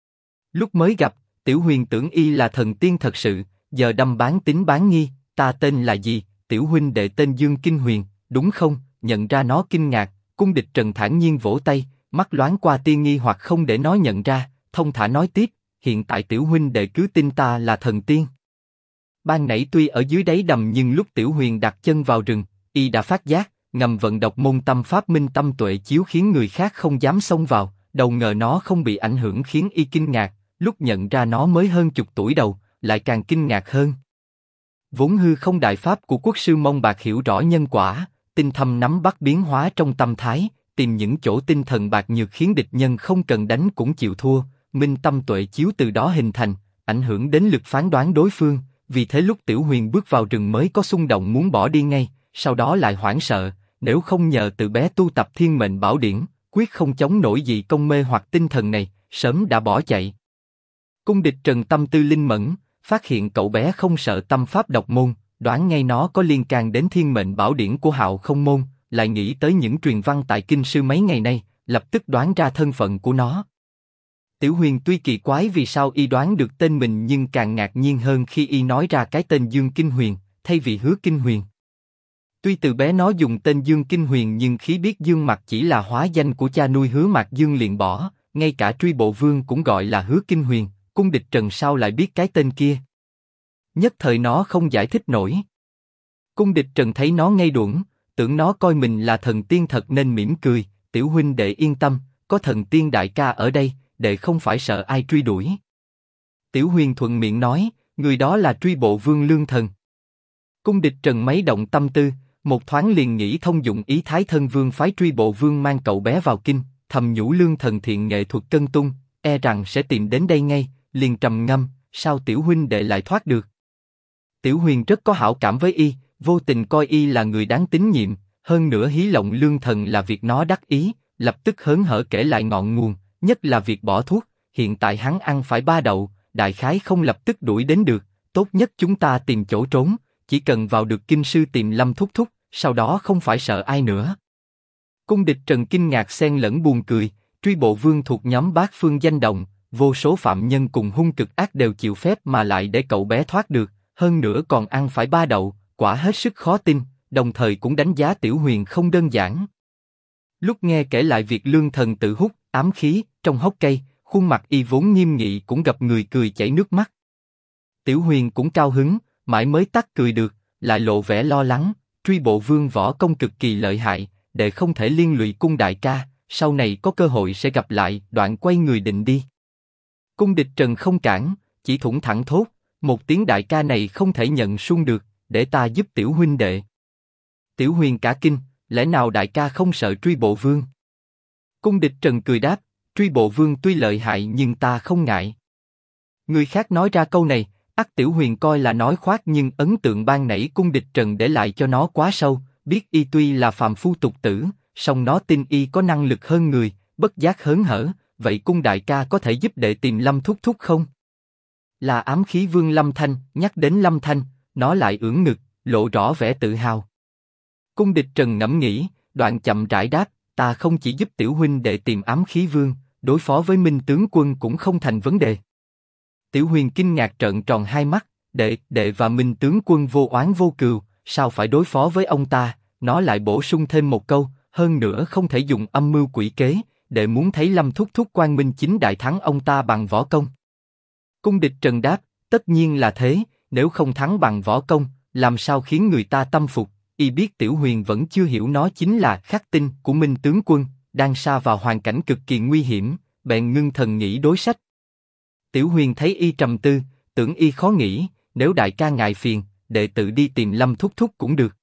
Lúc mới gặp, Tiểu Huyền tưởng y là thần tiên thật sự, giờ đâm bán tín bán nghi, ta tên là gì? tiểu huynh đệ tên Dương Kinh Huyền, đúng không? Nhận ra nó kinh ngạc, Cung Địch Trần thản nhiên vỗ tay, mắt loáng qua tia nghi hoặc không để nó nhận ra, thông thả nói tiếp, hiện tại tiểu huynh đệ cứ tin ta là thần tiên. Ban nãy tuy ở dưới đáy đầm nhưng lúc tiểu huyền đặt chân vào rừng, y đã phát giác, ngầm vận độc môn tâm pháp minh tâm tuệ chiếu khiến người khác không dám xông vào, đầu ngờ nó không bị ảnh hưởng khiến y kinh ngạc, lúc nhận ra nó mới hơn chục tuổi đầu, lại càng kinh ngạc hơn. Vốn hư không đại pháp của quốc sư Mông Bạc hiểu rõ nhân quả, tinh thâm nắm bắt biến hóa trong tâm thái, tìm những chỗ tinh thần bạc nhược khiến địch nhân không cần đánh cũng chịu thua, minh tâm tuệ chiếu từ đó hình thành, ảnh hưởng đến lực phán đoán đối phương, vì thế lúc tiểu huyền bước vào rừng mới có xung động muốn bỏ đi ngay, sau đó lại hoảng sợ, nếu không nhờ từ bé tu tập thiên mệnh bảo điển, quyết không chống nổi dị công mê hoặc tinh thần này, sớm đã bỏ chạy. Cung Địch Trần tâm tư linh mẫn, phát hiện cậu bé không sợ tâm pháp độc môn, đoán ngay nó có liên can đến thiên mệnh bảo điển của Hạo Không môn, lại nghĩ tới những truyền văn tại kinh sư mấy ngày nay, lập tức đoán ra thân phận của nó. Tiểu Huyền tuy kỳ quái vì sao y đoán được tên mình nhưng càng ngạc nhiên hơn khi y nói ra cái tên Dương Kinh Huyền, thay vì Hứa Kinh Huyền. Tuy từ bé nó dùng tên Dương Kinh Huyền nhưng khi biết Dương Mặc chỉ là hóa danh của cha nuôi Hứa Mạc Dương liền bỏ, ngay cả Truy Bộ Vương cũng gọi là Hứa Kinh Huyền, Cung Địch Trần sao lại biết cái tên kia? Nhất thời nó không giải thích nổi. Cung Địch Trần thấy nó ngây đuỗng, tưởng nó coi mình là thần tiên thật nên mỉm cười, tiểu huynh đệ yên tâm, có thần tiên đại ca ở đây, đệ không phải sợ ai truy đuổi. Tiểu Huyền thuận miệng nói, người đó là Truy Bộ Vương Lương Thần. Cung Địch Trần mấy động tâm tư, một thoáng liền nghĩ thông dụng ý Thái Thân Vương phái Truy Bộ Vương mang cậu bé vào kinh, thầm nhủ Lương Thần thiện nghệ thuật cân tung, e rằng sẽ tìm đến đây ngay, liền trầm ngâm, sao tiểu huynh đệ lại thoát được? Tiểu Huyền rất có hảo cảm với y, vô tình coi y là người đáng tín nhiệm, hơn nữa hí lộng Lương Thần là việc nó đắc ý, lập tức hớn hở kể lại ngọn nguồn, nhất là việc bỏ thuốc, hiện tại hắn ăn phải 3 đậu, đại khái không lập tức đuổi đến được, tốt nhất chúng ta tìm chỗ trốn, chỉ cần vào được kinh sư tìm Lâm thúc thúc, sau đó không phải sợ ai nữa. Cung Địch Trần kinh ngạc xen lẫn buồn cười, Truy Bộ Vương thuộc nhóm bát phương danh động, vô số phạm nhân cùng hung cực ác đều chịu phép mà lại để cậu bé thoát được, hơn nữa còn ăn phải 3 đậu, quả hết sức khó tin, đồng thời cũng đánh giá Tiểu Huyền không đơn giản. Lúc nghe kể lại việc Lương Thần tự hút ám khí trong hốc cây, khuôn mặt y vốn nghiêm nghị cũng gặp người cười chảy nước mắt. Tiểu Huyền cũng cao hứng, mãi mới tắt cười được, lại lộ vẻ lo lắng. Truy Bộ Vương võ công cực kỳ lợi hại, để không thể liên lụy Cung đại ca, sau này có cơ hội sẽ gặp lại. Đoạn quay người định đi. Cung Địch Trần không cản, chỉ thủng thẳng thốt, một tiếng đại ca này không thể nhận suông được, để ta giúp tiểu huynh đệ. Tiểu Huyền cả kinh, lẽ nào đại ca không sợ Truy Bộ Vương? Cung Địch Trần cười đáp, Truy Bộ Vương tuy lợi hại nhưng ta không ngại. Người khác nói ra câu này, ắt Tiểu Huyền coi là nói khoác nhưng ấn tượng ban nãy Cung Địch Trần để lại cho nó quá sâu, biết y tuy là phàm phu tục tử, song nó tin y có năng lực hơn người, bất giác hớn hở, vậy Cung đại ca có thể giúp đệ tìm Lâm thúc thúc không? Là ám khí vương Lâm Thanh, nhắc đến Lâm Thanh, nó lại ưỡn ngực, lộ rõ vẻ tự hào. Cung Địch Trần ngẫm nghĩ, đoạn chậm rãi đáp, ta không chỉ giúp tiểu huynh đệ tìm ám khí vương, đối phó với Minh tướng quân cũng không thành vấn đề. Tiểu Huyền kinh ngạc trợn tròn hai mắt, đệ và Minh tướng quân vô oán vô cừu, sao phải đối phó với ông ta? Nó lại bổ sung thêm một câu, hơn nữa không thể dùng âm mưu quỷ kế, đệ muốn thấy Lâm thúc thúc Quang Minh chính đại thắng ông ta bằng võ công. Cung Địch Trần đáp, tất nhiên là thế, nếu không thắng bằng võ công, làm sao khiến người ta tâm phục? Y biết Tiểu Huyền vẫn chưa hiểu nó chính là khắc tinh của Minh tướng quân, đang sa vào hoàn cảnh cực kỳ nguy hiểm, bèn ngưng thần nghĩ đối sách. Tiểu Huyền thấy y trầm tư, tưởng y khó nghĩ, nếu đại ca ngại phiền, đệ tự đi tìm Lâm thúc thúc cũng được.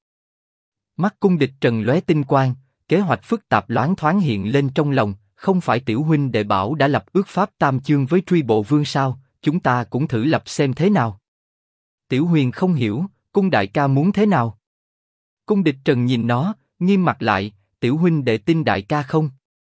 Mắt Cung Địch Trần lóe tinh quang, kế hoạch phức tạp loáng thoáng hiện lên trong lòng, không phải tiểu huynh đệ bảo đã lập ước pháp tam chương với Truy Bộ Vương sao, chúng ta cũng thử lập xem thế nào. Tiểu Huyền không hiểu, Cung đại ca muốn thế nào? Cung Địch Trần nhìn nó, nghiêm mặt lại, tiểu huynh đệ tin đại ca không?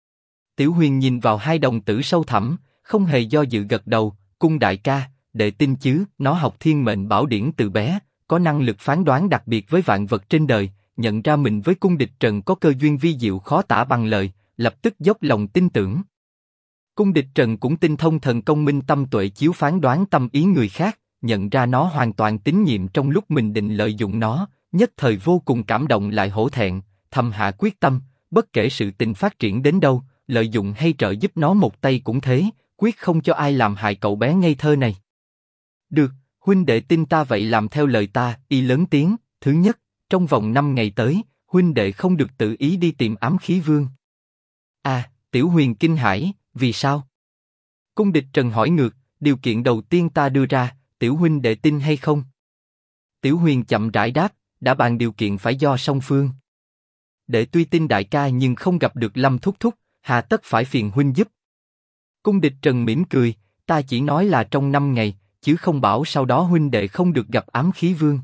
Tiểu Huyền nhìn vào hai đồng tử sâu thẳm, không hề do dự gật đầu, Cung đại ca, đệ tin chứ? Nó học thiên mệnh bảo điển từ bé, có năng lực phán đoán đặc biệt với vạn vật trên đời, nhận ra mình với Cung Địch Trần có cơ duyên vi diệu khó tả bằng lời, lập tức dốc lòng tin tưởng. Cung Địch Trần cũng tinh thông thần công minh tâm tuệ chiếu phán đoán tâm ý người khác, nhận ra nó hoàn toàn tín nhiệm trong lúc mình định lợi dụng nó, nhất thời vô cùng cảm động lại hổ thẹn, thầm hạ quyết tâm, bất kể sự tình phát triển đến đâu, lợi dụng hay trợ giúp nó một tay cũng thế, quyết không cho ai làm hại cậu bé ngây thơ này. Được, huynh đệ tin ta vậy làm theo lời ta, y lớn tiếng, thứ nhất, trong vòng 5 ngày tới, huynh đệ không được tự ý đi tìm ám khí vương. À, Tiểu Huyền kinh hãi, vì sao? Cung Địch Trần hỏi ngược, điều kiện đầu tiên ta đưa ra, Tiểu huynh đệ tin hay không? Tiểu Huyền chậm rãi đáp, đã bàn điều kiện phải do song phương. Đệ tuy tin đại ca nhưng không gặp được Lâm thúc thúc, hà tất phải phiền huynh giúp. Cung Địch Trần mỉm cười, ta chỉ nói là trong 5 ngày, chứ không bảo sau đó huynh đệ không được gặp ám khí vương.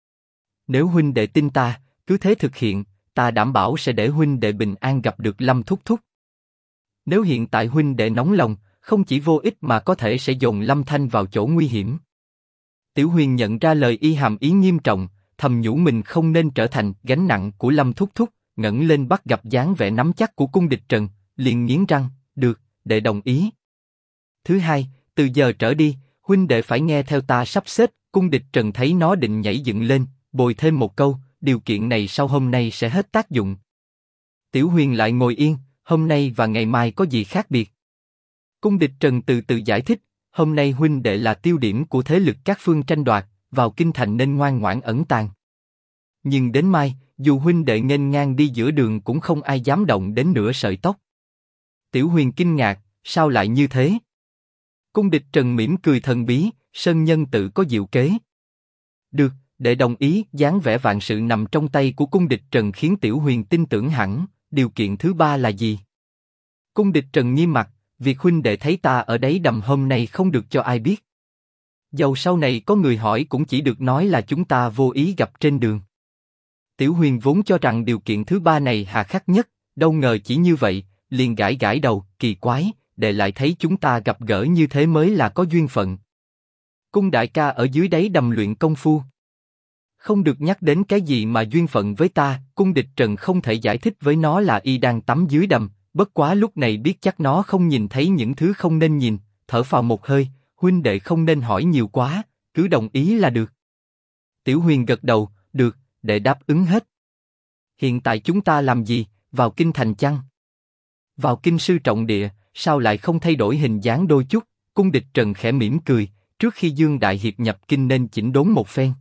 Nếu huynh đệ tin ta, cứ thế thực hiện, ta đảm bảo sẽ để huynh đệ bình an gặp được Lâm thúc thúc. Nếu hiện tại huynh đệ nóng lòng, không chỉ vô ích mà có thể sẽ dồn Lâm Thanh vào chỗ nguy hiểm. Tiểu Huyền nhận ra lời y hàm ý nghiêm trọng, thầm nhủ mình không nên trở thành gánh nặng của Lâm thúc thúc, ngẩng lên bắt gặp dáng vẻ nắm chắc của Cung Địch Trần, liền nghiến răng, được, đệ đồng ý. Thứ hai, từ giờ trở đi, huynh đệ phải nghe theo ta sắp xếp. Cung Địch Trần thấy nó định nhảy dựng lên, bồi thêm một câu, điều kiện này sau hôm nay sẽ hết tác dụng. Tiểu Huyền lại ngồi yên, hôm nay và ngày mai có gì khác biệt? Cung Địch Trần từ từ giải thích, hôm nay huynh đệ là tiêu điểm của thế lực các phương tranh đoạt, vào kinh thành nên ngoan ngoãn ẩn tàng. Nhưng đến mai, dù huynh đệ nghênh ngang đi giữa đường cũng không ai dám động đến nửa sợi tóc. Tiểu Huyền kinh ngạc, sao lại như thế? Cung Địch Trần mỉm cười thần bí, Sơn Nhân tự có diệu kế. Được, đệ đồng ý. Dáng vẻ vạn sự nằm trong tay của Cung Địch Trần khiến Tiểu Huyền tin tưởng hẳn. Điều kiện thứ ba là gì? Cung Địch Trần nghiêm mặt, việc huynh đệ thấy ta ở đấy đầm hôm nay không được cho ai biết. Dầu sau này có người hỏi cũng chỉ được nói là chúng ta vô ý gặp trên đường. Tiểu Huyền vốn cho rằng điều kiện thứ ba này hà khắc nhất, đâu ngờ chỉ như vậy, liền gãi gãi đầu, kỳ quái, đệ lại thấy chúng ta gặp gỡ như thế mới là có duyên phận. Cung đại ca ở dưới đáy đầm luyện công phu. Không được nhắc đến cái gì mà duyên phận với ta. Cung Địch Trần không thể giải thích với nó là y đang tắm dưới đầm, bất quá lúc này biết chắc nó không nhìn thấy những thứ không nên nhìn, thở phào một hơi, huynh đệ không nên hỏi nhiều quá, cứ đồng ý là được. Tiểu Huyền gật đầu, được, đệ đáp ứng hết. Hiện tại chúng ta làm gì, vào kinh thành chăng? Vào kinh sư trọng địa, sao lại không thay đổi hình dáng đôi chút? Cung Địch Trần khẽ mỉm cười, trước khi Dương Đại Hiệp nhập kinh nên chỉnh đốn một phen.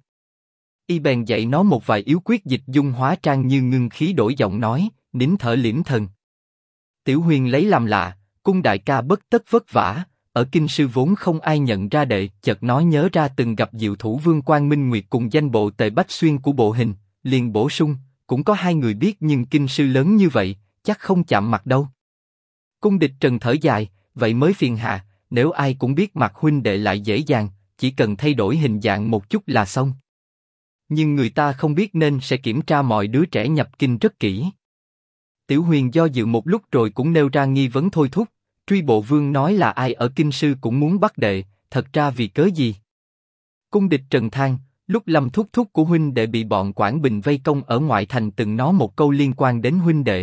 Y bèn dạy nó một vài yếu quyết dịch dung hóa trang như ngưng khí đổi giọng nói, nín thở liễm thần. Tiểu Huyền lấy làm lạ, cung đại ca bất tất vất vả, ở kinh sư vốn không ai nhận ra đệ, chợt nó nhớ ra từng gặp diệu thủ vương Quang Minh Nguyệt cùng danh bộ Tề Bách Xuyên của bộ hình, liền bổ sung, cũng có hai người biết nhưng kinh sư lớn như vậy, chắc không chạm mặt đâu. Cung Địch Trần thở dài, vậy mới phiền hà, nếu ai cũng biết mặt huynh đệ lại dễ dàng, chỉ cần thay đổi hình dạng một chút là xong. Nhưng người ta không biết nên sẽ kiểm tra mọi đứa trẻ nhập kinh rất kỹ. Tiểu Huyền do dự một lúc rồi cũng nêu ra nghi vấn thôi thúc, truy bộ vương nói là ai ở kinh sư cũng muốn bắt đệ, thật ra vì cớ gì? Cung Địch Trần than, lúc Lâm thúc thúc của huynh đệ bị bọn Quảng Bình vây công ở ngoại thành từng nói một câu liên quan đến huynh đệ.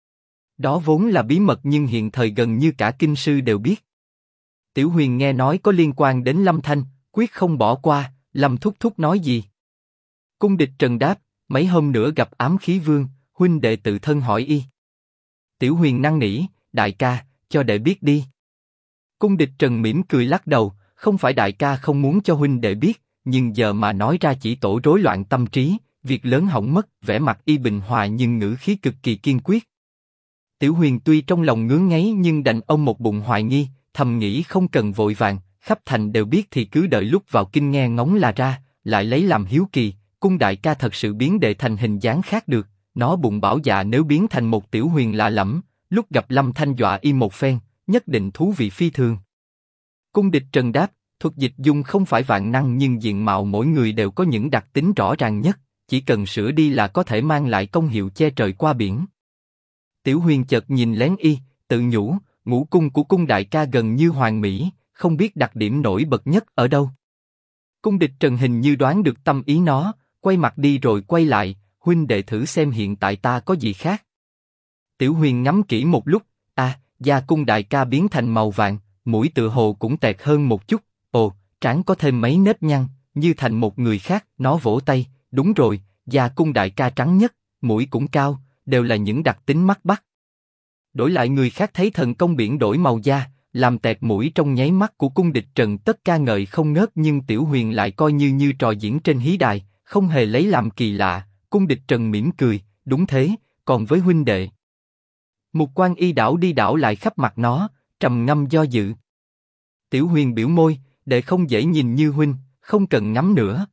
Đó vốn là bí mật nhưng hiện thời gần như cả kinh sư đều biết. Tiểu Huyền nghe nói có liên quan đến Lâm Thanh, quyết không bỏ qua. Lâm thúc thúc nói gì? Cung Địch Trần đáp, mấy hôm nữa gặp ám khí vương, huynh đệ tự thân hỏi y. Tiểu Huyền năn nỉ, đại ca, cho đệ biết đi. Cung Địch Trần mỉm cười lắc đầu, không phải đại ca không muốn cho huynh đệ biết, nhưng giờ mà nói ra chỉ tổ rối loạn tâm trí, việc lớn hỏng mất. Vẻ mặt y bình hòa nhưng ngữ khí cực kỳ kiên quyết. Tiểu Huyền tuy trong lòng ngứa ngáy nhưng đành ôm một bụng hoài nghi, thầm nghĩ không cần vội vàng, khắp thành đều biết thì cứ đợi lúc vào kinh nghe ngóng là ra, lại lấy làm hiếu kỳ. Cung đại ca thật sự biến đệ thành hình dáng khác được, nó bụng bảo dạ nếu biến thành một Tiểu Huyền lạ lẫm, lúc gặp Lâm Thanh dọa y một phen, nhất định thú vị phi thường. Cung Địch Trần đáp, thuật dịch dung không phải vạn năng nhưng diện mạo mỗi người đều có những đặc tính rõ ràng nhất, chỉ cần sửa đi là có thể mang lại công hiệu che trời qua biển. Tiểu Huyền chợt nhìn lén y, tự nhủ, ngũ cung của cung đại ca gần như hoàn mỹ, không biết đặc điểm nổi bật nhất ở đâu. Cung Địch Trần hình như đoán được tâm ý nó, quay mặt đi rồi quay lại, huynh đệ thử xem hiện tại ta có gì khác. Tiểu Huyền ngắm kỹ một lúc, da cung đại ca biến thành màu vàng, mũi tựa hồ cũng tẹt hơn một chút, trán có thêm mấy nếp nhăn, như thành một người khác. Nó vỗ tay, đúng rồi, da Cung đại ca trắng nhất, mũi cũng cao, đều là những đặc tính mắt bắt. Đổi lại người khác thấy thần công biển đổi màu da, làm tẹt mũi trong nháy mắt của Cung Địch Trần tất ca ngợi không ngớt, nhưng Tiểu Huyền lại coi như trò diễn trên hí đài, không hề lấy làm kỳ lạ. Cung Địch Trần mỉm cười, đúng thế, còn với huynh đệ. Mục Quang Y đảo đi đảo lại khắp mặt nó, trầm ngâm do dự. Tiểu Huyền biểu môi, đệ không dễ nhìn như huynh, không cần ngắm nữa.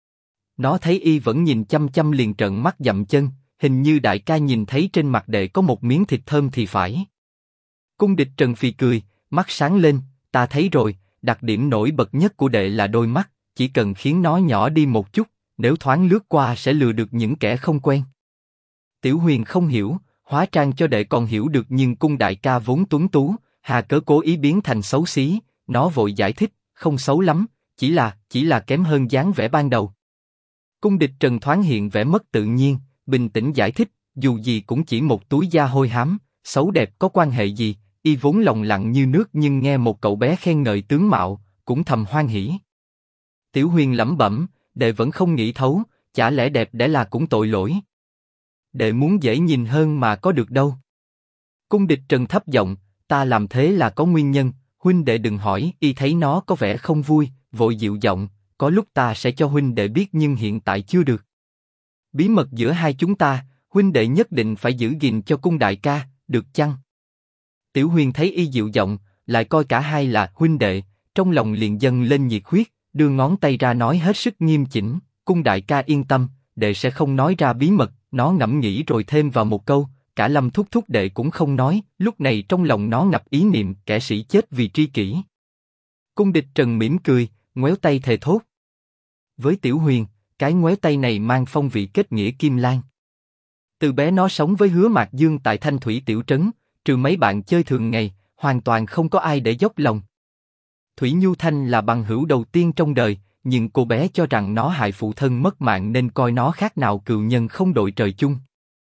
Nó thấy Y vẫn nhìn chăm chăm liền trợn mắt dậm chân, hình như đại ca nhìn thấy trên mặt đệ có một miếng thịt thơm thì phải. Cung Địch Trần phì cười, mắt sáng lên, ta thấy rồi, đặc điểm nổi bật nhất của đệ là đôi mắt, chỉ cần khiến nó nhỏ đi một chút, nếu thoáng lướt qua sẽ lừa được những kẻ không quen. Tiểu Huyền không hiểu, hóa trang cho đệ còn hiểu được, nhưng Cung đại ca vốn tuấn tú, hà cớ cố ý biến thành xấu xí. Nó vội giải thích, không xấu lắm, chỉ là kém hơn dáng vẻ ban đầu. Cung Địch Trần thoáng hiện vẻ mất tự nhiên, bình tĩnh giải thích, dù gì cũng chỉ một túi da hôi hám, xấu đẹp có quan hệ gì. Y vốn lòng lặng như nước, nhưng nghe một cậu bé khen ngợi tướng mạo, cũng thầm hoan hỉ. Tiểu Huyền lẩm bẩm, đệ vẫn không nghĩ thấu, chả lẽ đẹp đẽ là cũng tội lỗi? Đệ muốn dễ nhìn hơn mà có được đâu. Cung Địch Trần thấp giọng, ta làm thế là có nguyên nhân, huynh đệ đừng hỏi. Y thấy nó có vẻ không vui, vội dịu giọng, có lúc ta sẽ cho huynh đệ biết, nhưng hiện tại chưa được. Bí mật giữa hai chúng ta, huynh đệ nhất định phải giữ gìn cho Cung đại ca, được chăng? Tiểu Huyền thấy Y dịu giọng, lại coi cả hai là huynh đệ, trong lòng liền dâng lên nhiệt huyết, đưa ngón tay ra nói hết sức nghiêm chỉnh, Cung đại ca yên tâm, đệ sẽ không nói ra bí mật. Nó ngẫm nghĩ rồi thêm vào một câu, cả Lâm thúc thúc đệ cũng không nói. Lúc này trong lòng nó ngập ý niệm kẻ sĩ chết vì tri kỷ. Cung Địch Trần mỉm cười, ngoéo tay thề thốt. Với Tiểu Huyền, cái ngoéo tay này mang phong vị kết nghĩa kim lan. Từ bé nó sống với Hứa Mạc Dương tại Thanh Thủy tiểu trấn, trừ mấy bạn chơi thường ngày, hoàn toàn không có ai để dốc lòng. Thủy Nhu Thanh là bằng hữu đầu tiên trong đời, nhưng cô bé cho rằng nó hại phụ thân mất mạng nên coi nó khác nào cừu nhân không đội trời chung.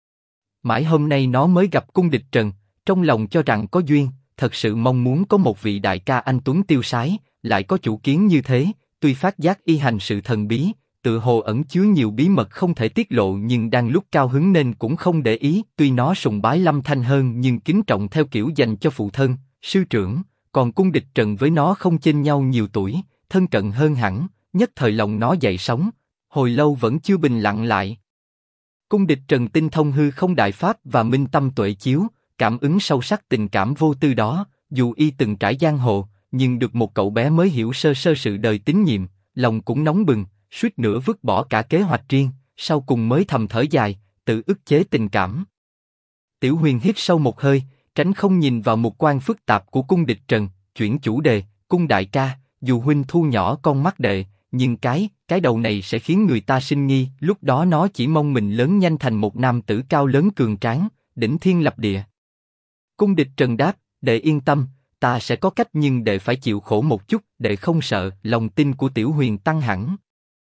Mãi hôm nay nó mới gặp Cung Địch Trần, trong lòng cho rằng có duyên, thật sự mong muốn có một vị đại ca anh tuấn tiêu sái, lại có chủ kiến như thế. Tuy phát giác Y hành sự thần bí, tự hồ ẩn chứa nhiều bí mật không thể tiết lộ, nhưng đang lúc cao hứng nên cũng không để ý. Tuy nó sùng bái Lâm Thanh hơn nhưng kính trọng theo kiểu dành cho phụ thân, sư trưởng, còn Cung Địch Trần với nó không chênh nhau nhiều tuổi, thân cận hơn hẳn. Nhất thời lòng nó dậy sóng, hồi lâu vẫn chưa bình lặng lại. Cung Địch Trần tinh thông hư không đại pháp và minh tâm tuệ chiếu, cảm ứng sâu sắc tình cảm vô tư đó. Dù Y từng trải giang hồ, nhưng được một cậu bé mới hiểu sơ sơ sự đời tín nhiệm, lòng cũng nóng bừng, suýt nữa vứt bỏ cả kế hoạch riêng, sau cùng mới thầm thở dài, tự ức chế tình cảm. Tiểu Huyền hít sâu một hơi, tránh không nhìn vào mục quan phức tạp của Cung Địch Trần, chuyển chủ đề, Cung đại ca, dù huynh thu nhỏ con mắt đệ, nhưng cái đầu này sẽ khiến người ta sinh nghi. Lúc đó nó chỉ mong mình lớn nhanh thành một nam tử cao lớn cường tráng, đỉnh thiên lập địa. Cung Địch Trần đáp, đệ yên tâm, ta sẽ có cách, nhưng đệ phải chịu khổ một chút. Đệ không sợ. Lòng tin của Tiểu Huyền tăng hẳn.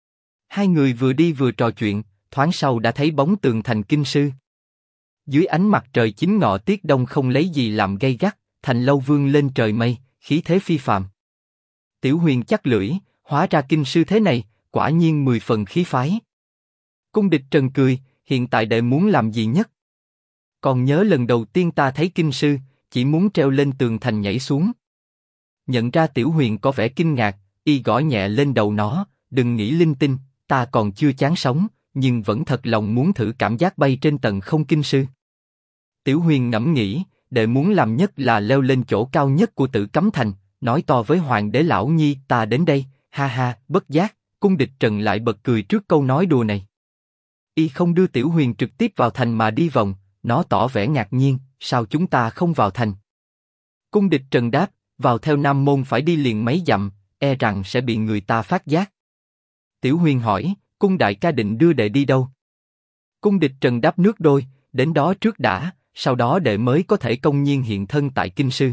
Hai người vừa đi vừa trò chuyện, thoáng sau đã thấy bóng tường thành Kinh Sư. Dưới ánh mặt trời chính ngọ tiết đông không lấy gì làm gay gắt, thành lâu vươn lên trời mây, khí thế phi phàm. Tiểu Huyền chắc lưỡi, hóa ra Kinh Sư thế này, quả nhiên 10 phần khí phái. Cung Địch Trần cười, hiện tại đệ muốn làm gì nhất? Còn nhớ lần đầu tiên ta thấy Kinh Sư, chỉ muốn treo lên tường thành nhảy xuống. Nhận ra Tiểu Huyền có vẻ kinh ngạc, Y gõ nhẹ lên đầu nó, đừng nghĩ linh tinh, ta còn chưa chán sống, nhưng vẫn thật lòng muốn thử cảm giác bay trên tầng không Kinh Sư. Tiểu Huyền ngẫm nghĩ, đệ muốn làm nhất là leo lên chỗ cao nhất của Tử Cấm Thành, nói to với Hoàng đế lão nhi, ta đến đây, ha ha. Bất giác, Cung Địch Trần lại bật cười trước câu nói đùa này. Y không đưa Tiểu Huyền trực tiếp vào thành mà đi vòng, nó tỏ vẻ ngạc nhiên, sao chúng ta không vào thành? Cung Địch Trần đáp, vào theo Nam Môn phải đi liền mấy dặm, e rằng sẽ bị người ta phát giác. Tiểu Huyền hỏi, Cung đại ca định đưa đệ đi đâu? Cung Địch Trần đáp nước đôi, đến đó trước đã, sau đó đệ mới có thể công nhiên hiện thân tại Kinh Sư.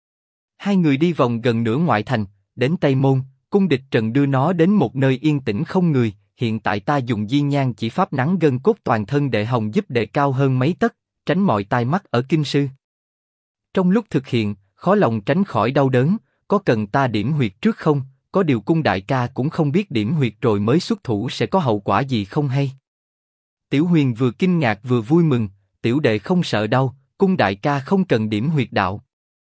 Hai người đi vòng gần nửa ngoại thành, đến Tây Môn. Cung Địch Trần đưa nó đến một nơi yên tĩnh không người. Hiện tại ta dùng di nhan chỉ pháp nắng gân cốt toàn thân đệ hồng giúp đệ cao hơn mấy tấc, tránh mọi tai mắt ở Kinh Sư. Trong lúc thực hiện, khó lòng tránh khỏi đau đớn. Có cần ta điểm huyệt trước không? Có điều Cung đại ca cũng không biết điểm huyệt rồi mới xuất thủ sẽ có hậu quả gì không hay. Tiểu Huyền vừa kinh ngạc vừa vui mừng, tiểu đệ không sợ đau, cung đại ca không cần điểm huyệt đạo.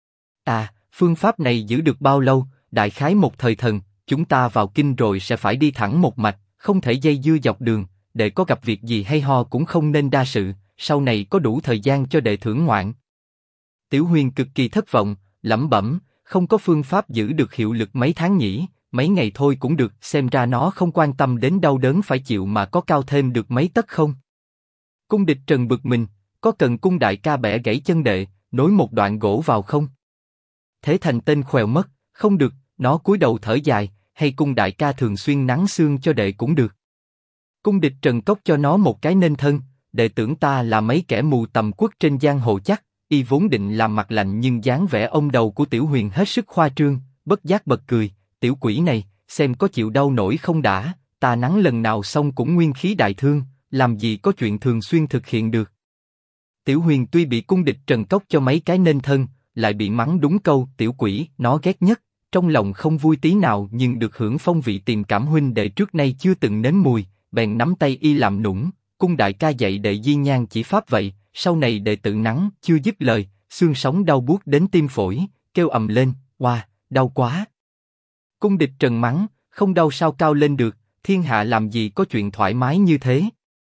À, phương pháp này giữ được bao lâu? Đại khái một thời thần, chúng ta vào kinh rồi sẽ phải đi thẳng một mạch, không thể dây dưa dọc đường, đệ có gặp việc gì hay ho cũng không nên đa sự, sau này có đủ thời gian cho đệ thưởng ngoạn. Tiểu Huyền cực kỳ thất vọng, lẩm bẩm, không có phương pháp giữ được hiệu lực mấy tháng nhỉ, mấy ngày thôi cũng được, xem ra nó không quan tâm đến đau đớn phải chịu mà có cao thêm được mấy tấc không. Cung Địch Trần bực mình, có cần cung đại ca bẻ gãy chân đệ, nối một đoạn gỗ vào không? Thế thành tên khèo mất, không được, nó cúi đầu thở dài, hay cung đại ca thường xuyên nắn xương cho đệ cũng được. Cung Địch Trần cốc cho nó một cái nên thân, đệ tưởng ta là mấy kẻ mù tầm quất trên giang hồ chắc, y vốn định làm mặt lạnh nhưng dáng vẻ ông đầu của Tiểu Huyền hết sức khoa trương, bất giác bật cười, tiểu quỷ này, xem có chịu đau nổi không đã, ta nắn lần nào xong cũng nguyên khí đại thương, làm gì có chuyện thường xuyên thực hiện được. Tiểu Huyền tuy bị cung Địch Trần cốc cho mấy cái nên thân, lại bị mắng đúng câu tiểu quỷ, nó ghét nhất, trong lòng không vui tí nào nhưng được hưởng phong vị tìm cảm huynh đệ trước nay chưa từng nếm mùi, bèn nắm tay y làm nũng, cung đại ca dạy đệ di nhan chỉ pháp vậy, sau này đệ tự nắn, chưa dứt lời, xương sống đau buốt đến tim phổi, kêu ầm lên, oa, đau quá. Cung Địch Trần mắng, không đau sao cao lên được, thiên hạ làm gì có chuyện thoải mái như thế.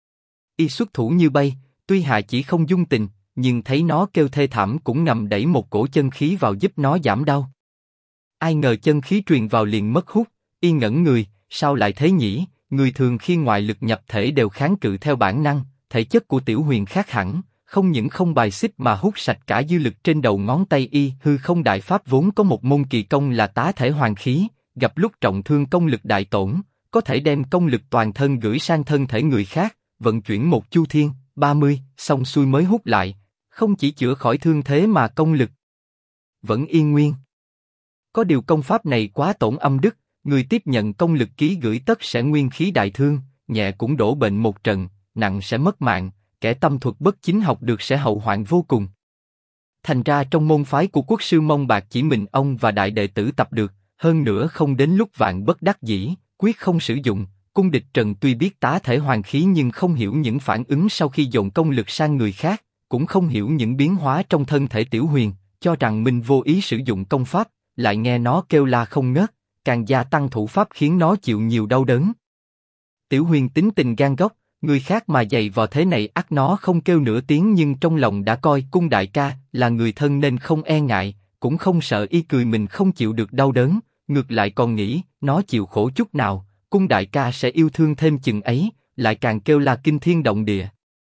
Y xuất thủ như bay, tuy hạ chỉ không dung tình, nhưng thấy nó kêu thê thảm cũng ngầm đẩy một cổ chân khí vào giúp nó giảm đau. Ai ngờ chân khí truyền vào liền mất hút, y ngẩn người, sao lại thế nhỉ? Người thường khi ngoại lực nhập thể đều kháng cự theo bản năng, thể chất của Tiểu Huyền khác hẳn, không những không bài xích mà hút sạch cả dư lực trên đầu ngón tay y. Hư không đại pháp vốn có một môn kỳ công là tá thể hoàn khí, gặp lúc trọng thương công lực đại tổn, có thể đem công lực toàn thân gửi sang thân thể người khác, vận chuyển một chu thiên, 30, xong xuôi mới hút lại, không chỉ chữa khỏi thương thế mà công lực vẫn yên nguyên. Có điều công pháp này quá tổn âm đức, người tiếp nhận công lực ký gửi tất sẽ nguyên khí đại thương, nhẹ cũng đổ bệnh một trận, nặng sẽ mất mạng, kẻ tâm thuật bất chính học được sẽ hậu hoạn vô cùng. Thành ra trong môn phái của quốc sư Mông Bạc chỉ mình ông và đại đệ tử tập được, hơn nữa không đến lúc vạn bất đắc dĩ, quyết không sử dụng. Cung Địch Trần tuy biết tá thể hoàn khí nhưng không hiểu những phản ứng sau khi dồn công lực sang người khác, cũng không hiểu những biến hóa trong thân thể Tiểu Huyền, cho rằng mình vô ý sử dụng công pháp, lại nghe nó kêu la không ngớt, càng gia tăng thủ pháp khiến nó chịu nhiều đau đớn. Tiểu Huyền tính tình gan góc, người khác mà giày vò thế này ắt nó không kêu nửa tiếng, nhưng trong lòng đã coi cung đại ca là người thân nên không e ngại, cũng không sợ y cười mình không chịu được đau đớn, ngược lại còn nghĩ nó chịu khổ chút nào, cung đại ca sẽ yêu thương thêm chừng ấy, lại càng kêu la kinh thiên động địa.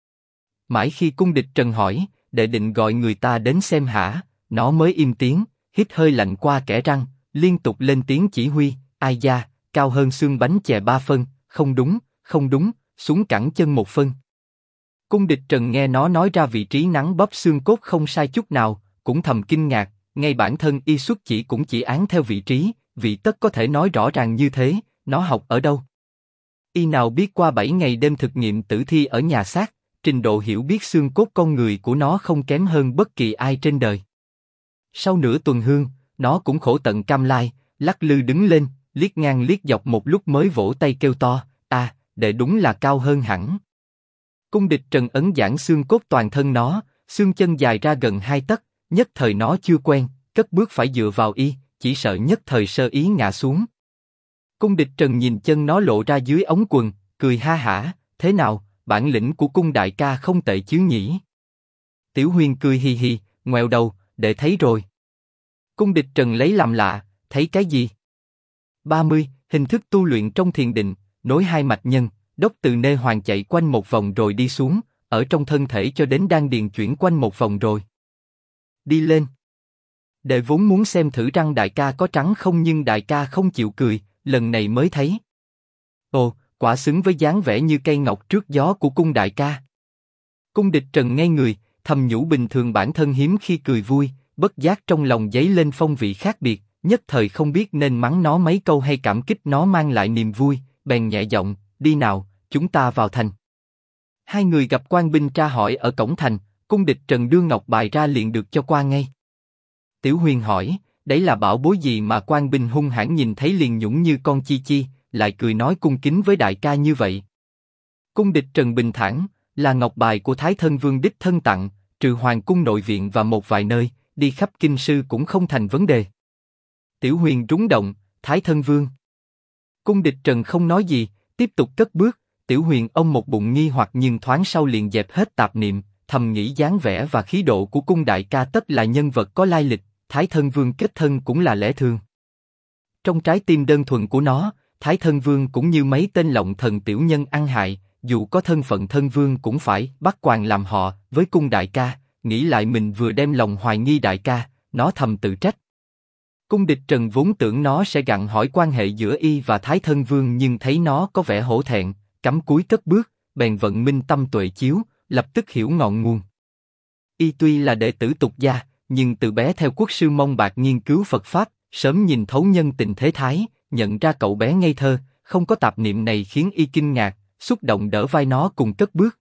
Mãi khi cung Địch Trần hỏi, đệ định gọi người ta đến xem hả, nó mới im tiếng, hít hơi lạnh qua kẽ răng, liên tục lên tiếng chỉ huy, ai da, cao hơn xương bánh chè 3 phân, không đúng, không đúng, xuống cẳng chân 1 phân. Cung Địch Trần nghe nó nói ra vị trí nắn bóp xương cốt không sai chút nào, cũng thầm kinh ngạc, ngay bản thân y xuất chỉ cũng chỉ án theo vị trí, vị tất có thể nói rõ ràng như thế, nó học ở đâu? Y nào biết qua 7 ngày đêm thực nghiệm tử thi ở nhà xác, trình độ hiểu biết xương cốt con người của nó không kém hơn bất kỳ ai trên đời. Sau nửa tuần hương, nó cũng khổ tận cam lai, lắc lư đứng lên, liếc ngang liếc dọc một lúc mới vỗ tay kêu to, đệ đúng là cao hơn hẳn. Cung Địch Trần ấn giãn xương cốt toàn thân nó, xương chân dài ra gần 2 tấc, nhất thời nó chưa quen, cất bước phải dựa vào y, chỉ sợ nhất thời sơ ý ngã xuống. Cung Địch Trần nhìn chân nó lộ ra dưới ống quần, cười ha hả, thế nào, bản lĩnh của cung đại ca không tệ chứ nhỉ? Tiểu Huyền cười hì hì, ngoẹo đầu, đệ thấy rồi. Cung Địch Trần lấy làm lạ, thấy cái gì? 30, hình thức tu luyện trong thiền định, nối hai mạch nhân, đốc từ nê hoàng chạy quanh một vòng rồi đi xuống, ở trong thân thể cho đến đan điền chuyển quanh một vòng rồi đi lên. Đệ vốn muốn xem thử răng đại ca có trắng không nhưng đại ca không chịu cười, lần này mới thấy. Ồ, quả xứng với dáng vẻ như cây ngọc trước gió của cung đại ca. Cung Địch Trần ngây người, thầm nhủ bình thường bản thân hiếm khi cười vui, bất giác trong lòng dấy lên phong vị khác biệt, nhất thời không biết nên mắng nó mấy câu hay cảm kích nó mang lại niềm vui, bèn nhẹ giọng, đi nào, chúng ta vào thành. Hai người gặp quan binh tra hỏi ở cổng thành, cung Địch Trần đưa ngọc bài ra liền được cho qua ngay. Tiểu Huyền hỏi, đấy là bảo bối gì mà quan binh hung hãn nhìn thấy liền nhũng như con chi chi, lại cười nói cung kính với đại ca như vậy? Cung Địch Trần bình thản, Là ngọc bài của Thái Thân Vương đích thân tặng, trừ hoàng cung nội viện và một vài nơi, đi khắp kinh sư cũng không thành vấn đề. Tiểu Huyền rúng động, Thái Thân Vương. Cung Địch Trần không nói gì, tiếp tục cất bước. Tiểu Huyền ông một bụng nghi hoặc nhưng thoáng sau liền dẹp hết tạp niệm, thầm nghĩ dáng vẻ và khí độ của cung đại ca tất là nhân vật có lai lịch, Thái Thân Vương kết thân cũng là lẽ thường. Trong trái tim đơn thuần của nó, Thái Thân Vương cũng như mấy tên lộng thần tiểu nhân ăn hại, dù có thân phận thân vương cũng phải bắt quan làm họ với cung đại ca. Nghĩ lại mình vừa đem lòng hoài nghi đại ca, nó thầm tự trách. Cung Địch Trần vốn tưởng nó sẽ gặng hỏi quan hệ giữa y và Thái Thân Vương nhưng thấy nó có vẻ hổ thẹn, cắm cúi cất bước, bèn vận minh tâm tuệ chiếu, lập tức hiểu ngọn nguồn. Y tuy là đệ tử tục gia, nhưng từ bé theo quốc sư Mông Bạc nghiên cứu Phật pháp, sớm nhìn thấu nhân tình thế thái, nhận ra cậu bé ngây thơ, không có tạp niệm này khiến y kinh ngạc, xúc động đỡ vai nó cùng cất bước.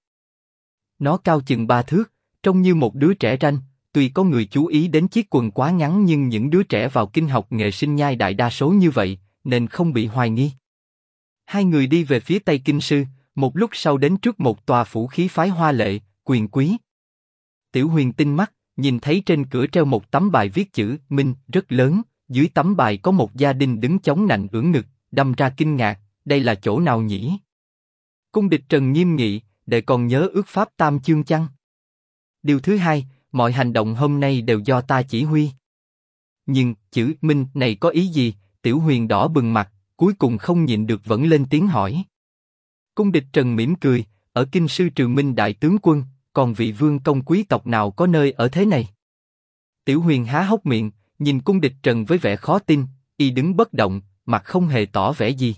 Nó cao chừng 3 thước, trông như một đứa trẻ ranh. Tuy có người chú ý đến chiếc quần quá ngắn nhưng những đứa trẻ vào kinh học nghệ sinh nhai đại đa số như vậy, nên không bị hoài nghi. Hai người đi về phía tây kinh sư, một lúc sau đến trước một tòa phủ khí phái hoa lệ, quyền quý. Tiểu Huyền tinh mắt, nhìn thấy trên cửa treo một tấm bài viết chữ Minh rất lớn, dưới tấm bài có một gia đình đứng chống nạnh ưỡn ngực, đâm ra kinh ngạc, đây là chỗ nào nhỉ? Cung Địch Trần nghiêm nghị, đệ còn nhớ ước pháp tam chương chăng? Điều thứ hai, mọi hành động hôm nay đều do ta chỉ huy. Nhưng chữ Minh này có ý gì? Tiểu Huyền đỏ bừng mặt, cuối cùng không nhịn được vẫn lên tiếng hỏi. Cung Địch Trần mỉm cười, ở kinh sư trừ Minh đại tướng quân, còn vị vương công quý tộc nào có nơi ở thế này? Tiểu Huyền há hốc miệng, nhìn Cung Địch Trần với vẻ khó tin, y đứng bất động, mặt không hề tỏ vẻ gì.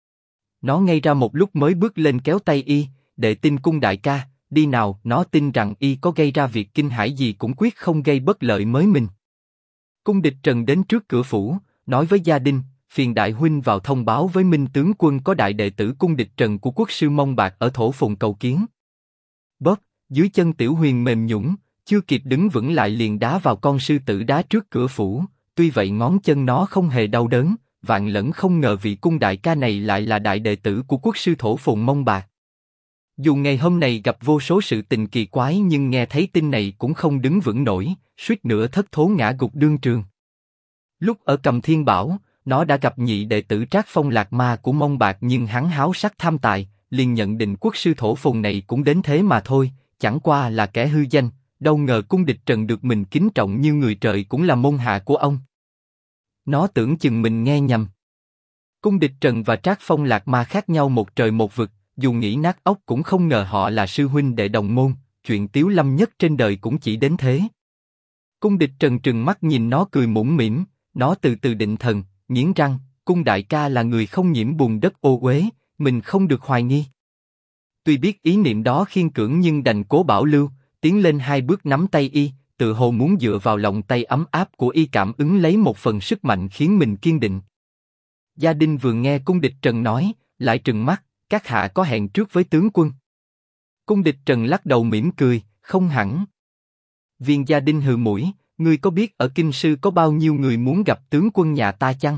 Nó ngây ra một lúc mới bước lên kéo tay y, đệ tin cung đại ca, đi nào. Nó tin rằng y có gây ra việc kinh hãi gì cũng quyết không gây bất lợi mới mình. Cung Địch Trần đến trước cửa phủ, nói với gia đình, phiền đại huynh vào thông báo với Minh tướng quân có đại đệ tử Cung Địch Trần của quốc sư Mông Bạc ở Thổ Phồn cầu kiến. Bóp, dưới chân Tiểu Huyền mềm nhũn, chưa kịp đứng vững lại liền đá vào con sư tử đá trước cửa phủ. Tuy vậy ngón chân nó không hề đau đớn, vạn lẫn không ngờ vị cung đại ca này lại là đại đệ tử của quốc sư Thổ Phồn Mông Bạc. Dù ngày hôm nay gặp vô số sự tình kỳ quái nhưng nghe thấy tin này cũng không đứng vững nổi, suýt nữa thất thố ngã gục đương trường. Lúc ở Cầm Thiên Bảo, nó đã gặp nhị đệ tử Trác Phong Lạc Ma của Mông Bạc nhưng hắn háo sắc tham tài, liền nhận định quốc sư Thổ Phồn này cũng đến thế mà thôi, chẳng qua là kẻ hư danh. Đâu ngờ Cung Địch Trần được mình kính trọng như người trời cũng là môn hạ của ông. Nó tưởng chừng mình nghe nhầm. Cung Địch Trần và Trác Phong Lạc Ma khác nhau một trời một vực, dù nghĩ nát óc cũng không ngờ họ là sư huynh đệ đồng môn, chuyện tiếu lâm nhất trên đời cũng chỉ đến thế. Cung Địch Trần trừng mắt nhìn nó cười mũm mĩm, nó từ từ định thần, nghiến răng, cung đại ca là người không nhiễm bùn đất ô uế, mình không được hoài nghi. Tuy biết ý niệm đó khiên cưỡng nhưng đành cố bảo lưu, tiến lên 2 bước nắm tay y, tự hồ muốn dựa vào lòng tay ấm áp của y cảm ứng lấy một phần sức mạnh khiến mình kiên định. Gia đình vừa nghe Cung Địch Trần nói, lại trừng mắt, các hạ có hẹn trước với tướng quân. Cung Địch Trần lắc đầu mỉm cười, không hẳn. Viên Gia Đình hừ mũi, ngươi có biết ở kinh sư có bao nhiêu người muốn gặp tướng quân nhà ta chăng?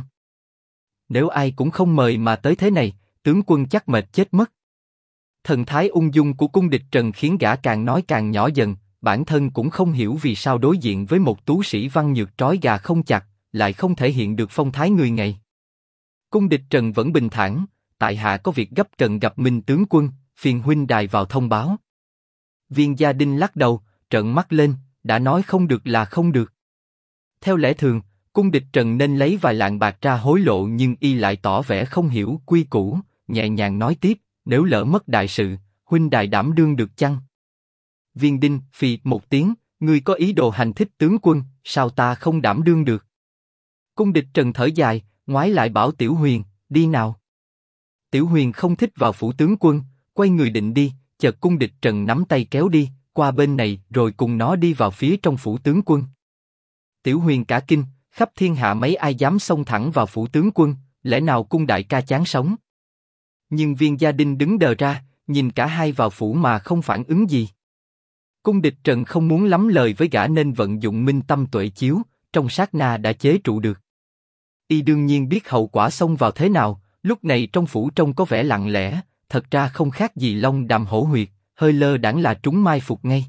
Nếu ai cũng không mời mà tới thế này, tướng quân chắc mệt chết mất. Thần thái ung dung của Cung Địch Trần khiến gã càng nói càng nhỏ dần, bản thân cũng không hiểu vì sao đối diện với một tú sĩ văn nhược trói gà không chặt, lại không thể hiện được phong thái người ngày. Cung Địch Trần vẫn bình thản, tại hạ có việc gấp cần gặp Minh tướng quân, phiền huynh đài vào thông báo. Viên Gia Đình lắc đầu, trợn mắt lên, đã nói không được là không được. Theo lẽ thường, Cung Địch Trần nên lấy vài lạng bạc ra hối lộ nhưng y lại tỏ vẻ không hiểu quy củ, nhẹ nhàng nói tiếp, nếu lỡ mất đại sự, huynh đài đảm đương được chăng? Viên Đinh phì một tiếng, ngươi có ý đồ hành thích tướng quân, sao ta không đảm đương được? Cung Địch Trần thở dài, ngoái lại bảo Tiểu Huyền, đi nào. Tiểu Huyền không thích vào phủ tướng quân, quay người định đi, chợt Cung Địch Trần nắm tay kéo đi, qua bên này rồi cùng nó đi vào phía trong phủ tướng quân. Tiểu Huyền cả kinh, khắp thiên hạ mấy ai dám xông thẳng vào phủ tướng quân, lẽ nào cung đại ca chán sống? Nhưng Viên Gia Đình đứng đờ ra, nhìn cả hai vào phủ mà không phản ứng gì. Cung Địch Trần không muốn lắm lời với gã nên vận dụng minh tâm tuệ chiếu, trong sát na đã chế trụ được. Y đương nhiên biết hậu quả xông vào thế nào, lúc này trong phủ trông có vẻ lặng lẽ, thật ra không khác gì Long Đàm Hổ Huyệt, hơi lơ đãng là trúng mai phục ngay.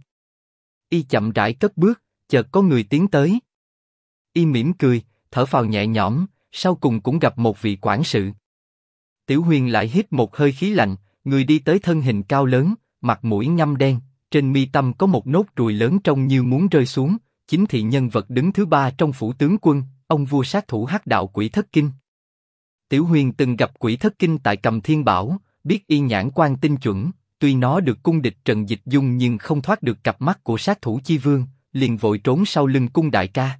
Y chậm rãi cất bước, chợt có người tiến tới. Y mỉm cười, thở phào nhẹ nhõm, sau cùng cũng gặp một vị quản sự. Tiểu Huyền lại hít một hơi khí lạnh, người đi tới thân hình cao lớn, mặt mũi ngăm đen, trên mi tâm có một nốt ruồi lớn trông như muốn rơi xuống, chính thị nhân vật đứng thứ 3 trong phủ tướng quân, ông vua sát thủ hắc đạo Quỷ Thất Kinh. Tiểu Huyền từng gặp Quỷ Thất Kinh tại Cầm Thiên Bảo, biết y nhãn quan tinh chuẩn, tuy nó được cung địch Trần dịch dung nhưng không thoát được cặp mắt của sát thủ chi vương, liền vội trốn sau lưng cung đại ca.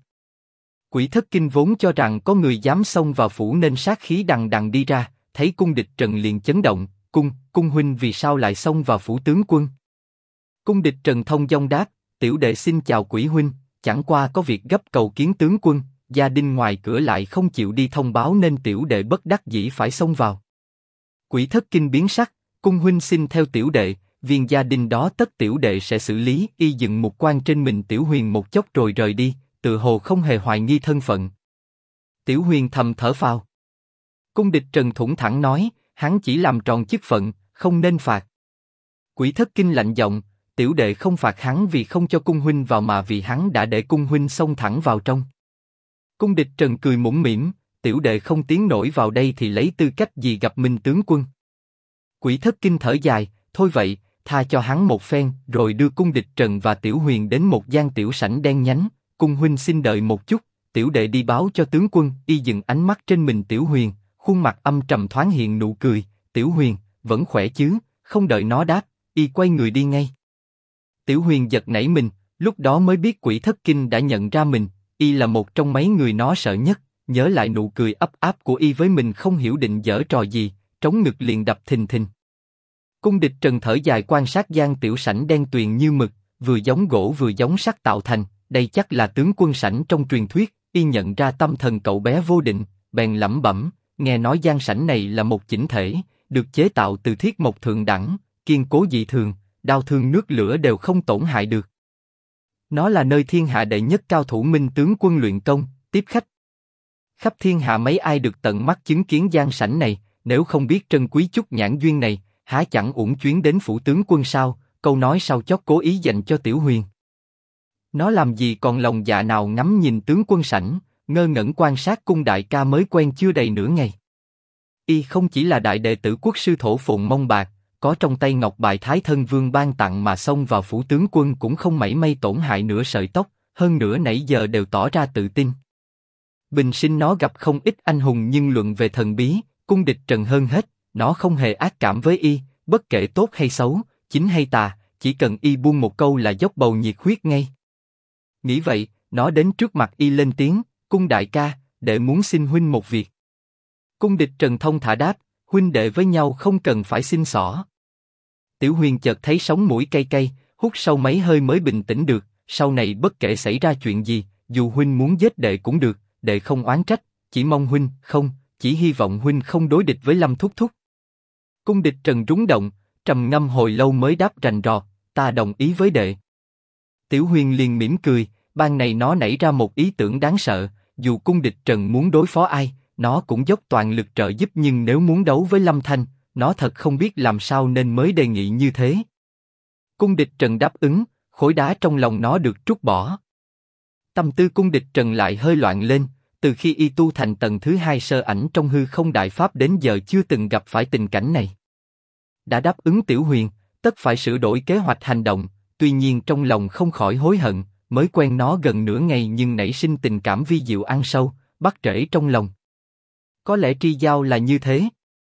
Quỷ Thất Kinh vốn cho rằng có người dám xông vào phủ nên sát khí đằng đằng đi ra, thấy cung địch Trần liền chấn động, cung huynh vì sao lại xông vào phủ tướng quân? Cung địch Trần thông dong đáp, tiểu đệ xin chào Quỷ huynh, chẳng qua có việc gấp cầu kiến tướng quân, gia đình ngoài cửa lại không chịu đi thông báo nên tiểu đệ bất đắc dĩ phải xông vào. Quỷ Thất Kinh biến sắc, cung huynh xin theo tiểu đệ, viên gia đình đó tất tiểu đệ sẽ xử lý. Y dựng một quan trên mình Tiểu Huyền một chốc rồi rời đi, tự hồ không hề hoài nghi thân phận. Tiểu Huyền thầm thở phào. Cung địch Trần thủng thẳng nói, hắn chỉ làm tròn chức phận, không nên phạt. Quỷ Thất Kinh lạnh giọng, tiểu đệ không phạt hắn vì không cho cung huynh vào mà vì hắn đã để cung huynh xông thẳng vào trong. Cung địch Trần cười mũm mĩm, tiểu đệ không tiến nổi vào đây thì lấy tư cách gì gặp Minh tướng quân. Quỷ Thất Kinh thở dài, thôi vậy, tha cho hắn một phen, rồi đưa cung địch Trần và Tiểu Huyền đến một gian tiểu sảnh đen nhánh. Cung huynh xin đợi một chút, tiểu đệ đi báo cho tướng quân. Y dừng ánh mắt trên mình Tiểu Huyền, khuôn mặt âm trầm thoáng hiện nụ cười. Tiểu Huyền, vẫn khỏe chứ? Không đợi nó đáp, y quay người đi ngay. Tiểu Huyền giật nảy mình, lúc đó mới biết Quỷ Thất Kinh đã nhận ra mình. Y là một trong mấy người nó sợ nhất. Nhớ lại nụ cười ấp áp của y với mình không hiểu định giở trò gì, trống ngực liền đập thình thình. Cung địch Trần thở dài quan sát gian tiểu sảnh đen tuyền như mực, vừa giống gỗ vừa giống sắt tạo thành, đây chắc là tướng quân sảnh trong truyền thuyết. Y nhận ra tâm thần cậu bé vô định, bèn lẩm bẩm, nghe nói gian sảnh này là một chỉnh thể, được chế tạo từ thiết mộc thượng đẳng, kiên cố dị thường, đao thương nước lửa đều không tổn hại được. Nó là nơi thiên hạ đệ nhất cao thủ Minh tướng quân luyện công, tiếp khách. Khắp thiên hạ mấy ai được tận mắt chứng kiến gian sảnh này, nếu không biết trân quý chút nhãn duyên này, há chẳng uổng chuyến đến phủ tướng quân sao? Câu nói sau chót cố ý dành cho Tiểu Huyền. Nó làm gì còn lòng dạ nào ngắm nhìn tướng quân sảnh, ngơ ngẩn quan sát cung đại ca mới quen chưa đầy nửa ngày. Y không chỉ là đại đệ tử quốc sư thổ phồn mông bạc, có trong tay ngọc bài Thái Thân Vương ban tặng mà xông vào phủ tướng quân cũng không mảy may tổn hại nửa sợi tóc, hơn nữa nãy giờ đều tỏ ra tự tin. Bình sinh nó gặp không ít anh hùng nhưng luận về thần bí, cung địch Trần hơn hết, nó không hề ác cảm với y, bất kể tốt hay xấu, chính hay tà, chỉ cần y buông một câu là dốc bầu nhiệt huyết ngay. Nghĩ vậy, nó đến trước mặt y lên tiếng, cung đại ca, đệ muốn xin huynh một việc. Cung địch Trần thông thả đáp, huynh đệ với nhau không cần phải xin xỏ. Tiểu Huyền chợt thấy sống mũi cay cay, hút sâu mấy hơi mới bình tĩnh được, sau này bất kể xảy ra chuyện gì, dù huynh muốn giết đệ cũng được, đệ không oán trách, chỉ mong huynh, không, chỉ hy vọng huynh không đối địch với Lâm thúc thúc. Cung địch Trần rúng động, trầm ngâm hồi lâu mới đáp rành rọt, ta đồng ý với đệ. Tiểu Huyền liền mỉm cười, ban này nó nảy ra một ý tưởng đáng sợ, dù cung địch Trần muốn đối phó ai, nó cũng dốc toàn lực trợ giúp, nhưng nếu muốn đấu với Lâm Thanh, nó thật không biết làm sao nên mới đề nghị như thế. Cung địch Trần đáp ứng, khối đá trong lòng nó được trút bỏ. Tâm tư cung địch Trần lại hơi loạn lên, từ khi y tu thành tầng thứ 2 sơ ảnh trong hư không đại pháp đến giờ chưa từng gặp phải tình cảnh này. Đã đáp ứng Tiểu Huyền, tất phải sửa đổi kế hoạch hành động, tuy nhiên trong lòng không khỏi hối hận, mới quen nó gần nửa ngày nhưng nảy sinh tình cảm vi diệu ăn sâu, bắt rễ trong lòng. Có lẽ tri giao là như thế.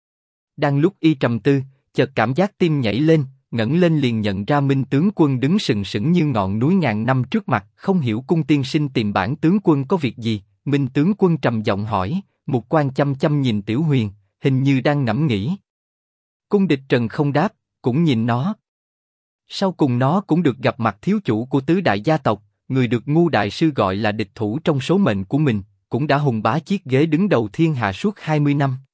Đang lúc y trầm tư, chợt cảm giác tim nhảy lên, ngẩng lên liền nhận ra Minh tướng quân đứng sừng sững như ngọn núi ngàn năm trước mặt, không hiểu cung tiên sinh tìm bản tướng quân có việc gì. Minh tướng quân trầm giọng hỏi, mục quan chăm chăm nhìn Tiểu Huyền, hình như đang ngẫm nghĩ. Cung địch Trần không đáp, cũng nhìn nó. Sau cùng nó cũng được gặp mặt thiếu chủ của tứ đại gia tộc, người được Ngu đại sư gọi là địch thủ trong số mệnh của mình, cũng đã hùng bá chiếc ghế đứng đầu thiên hạ suốt 20 năm.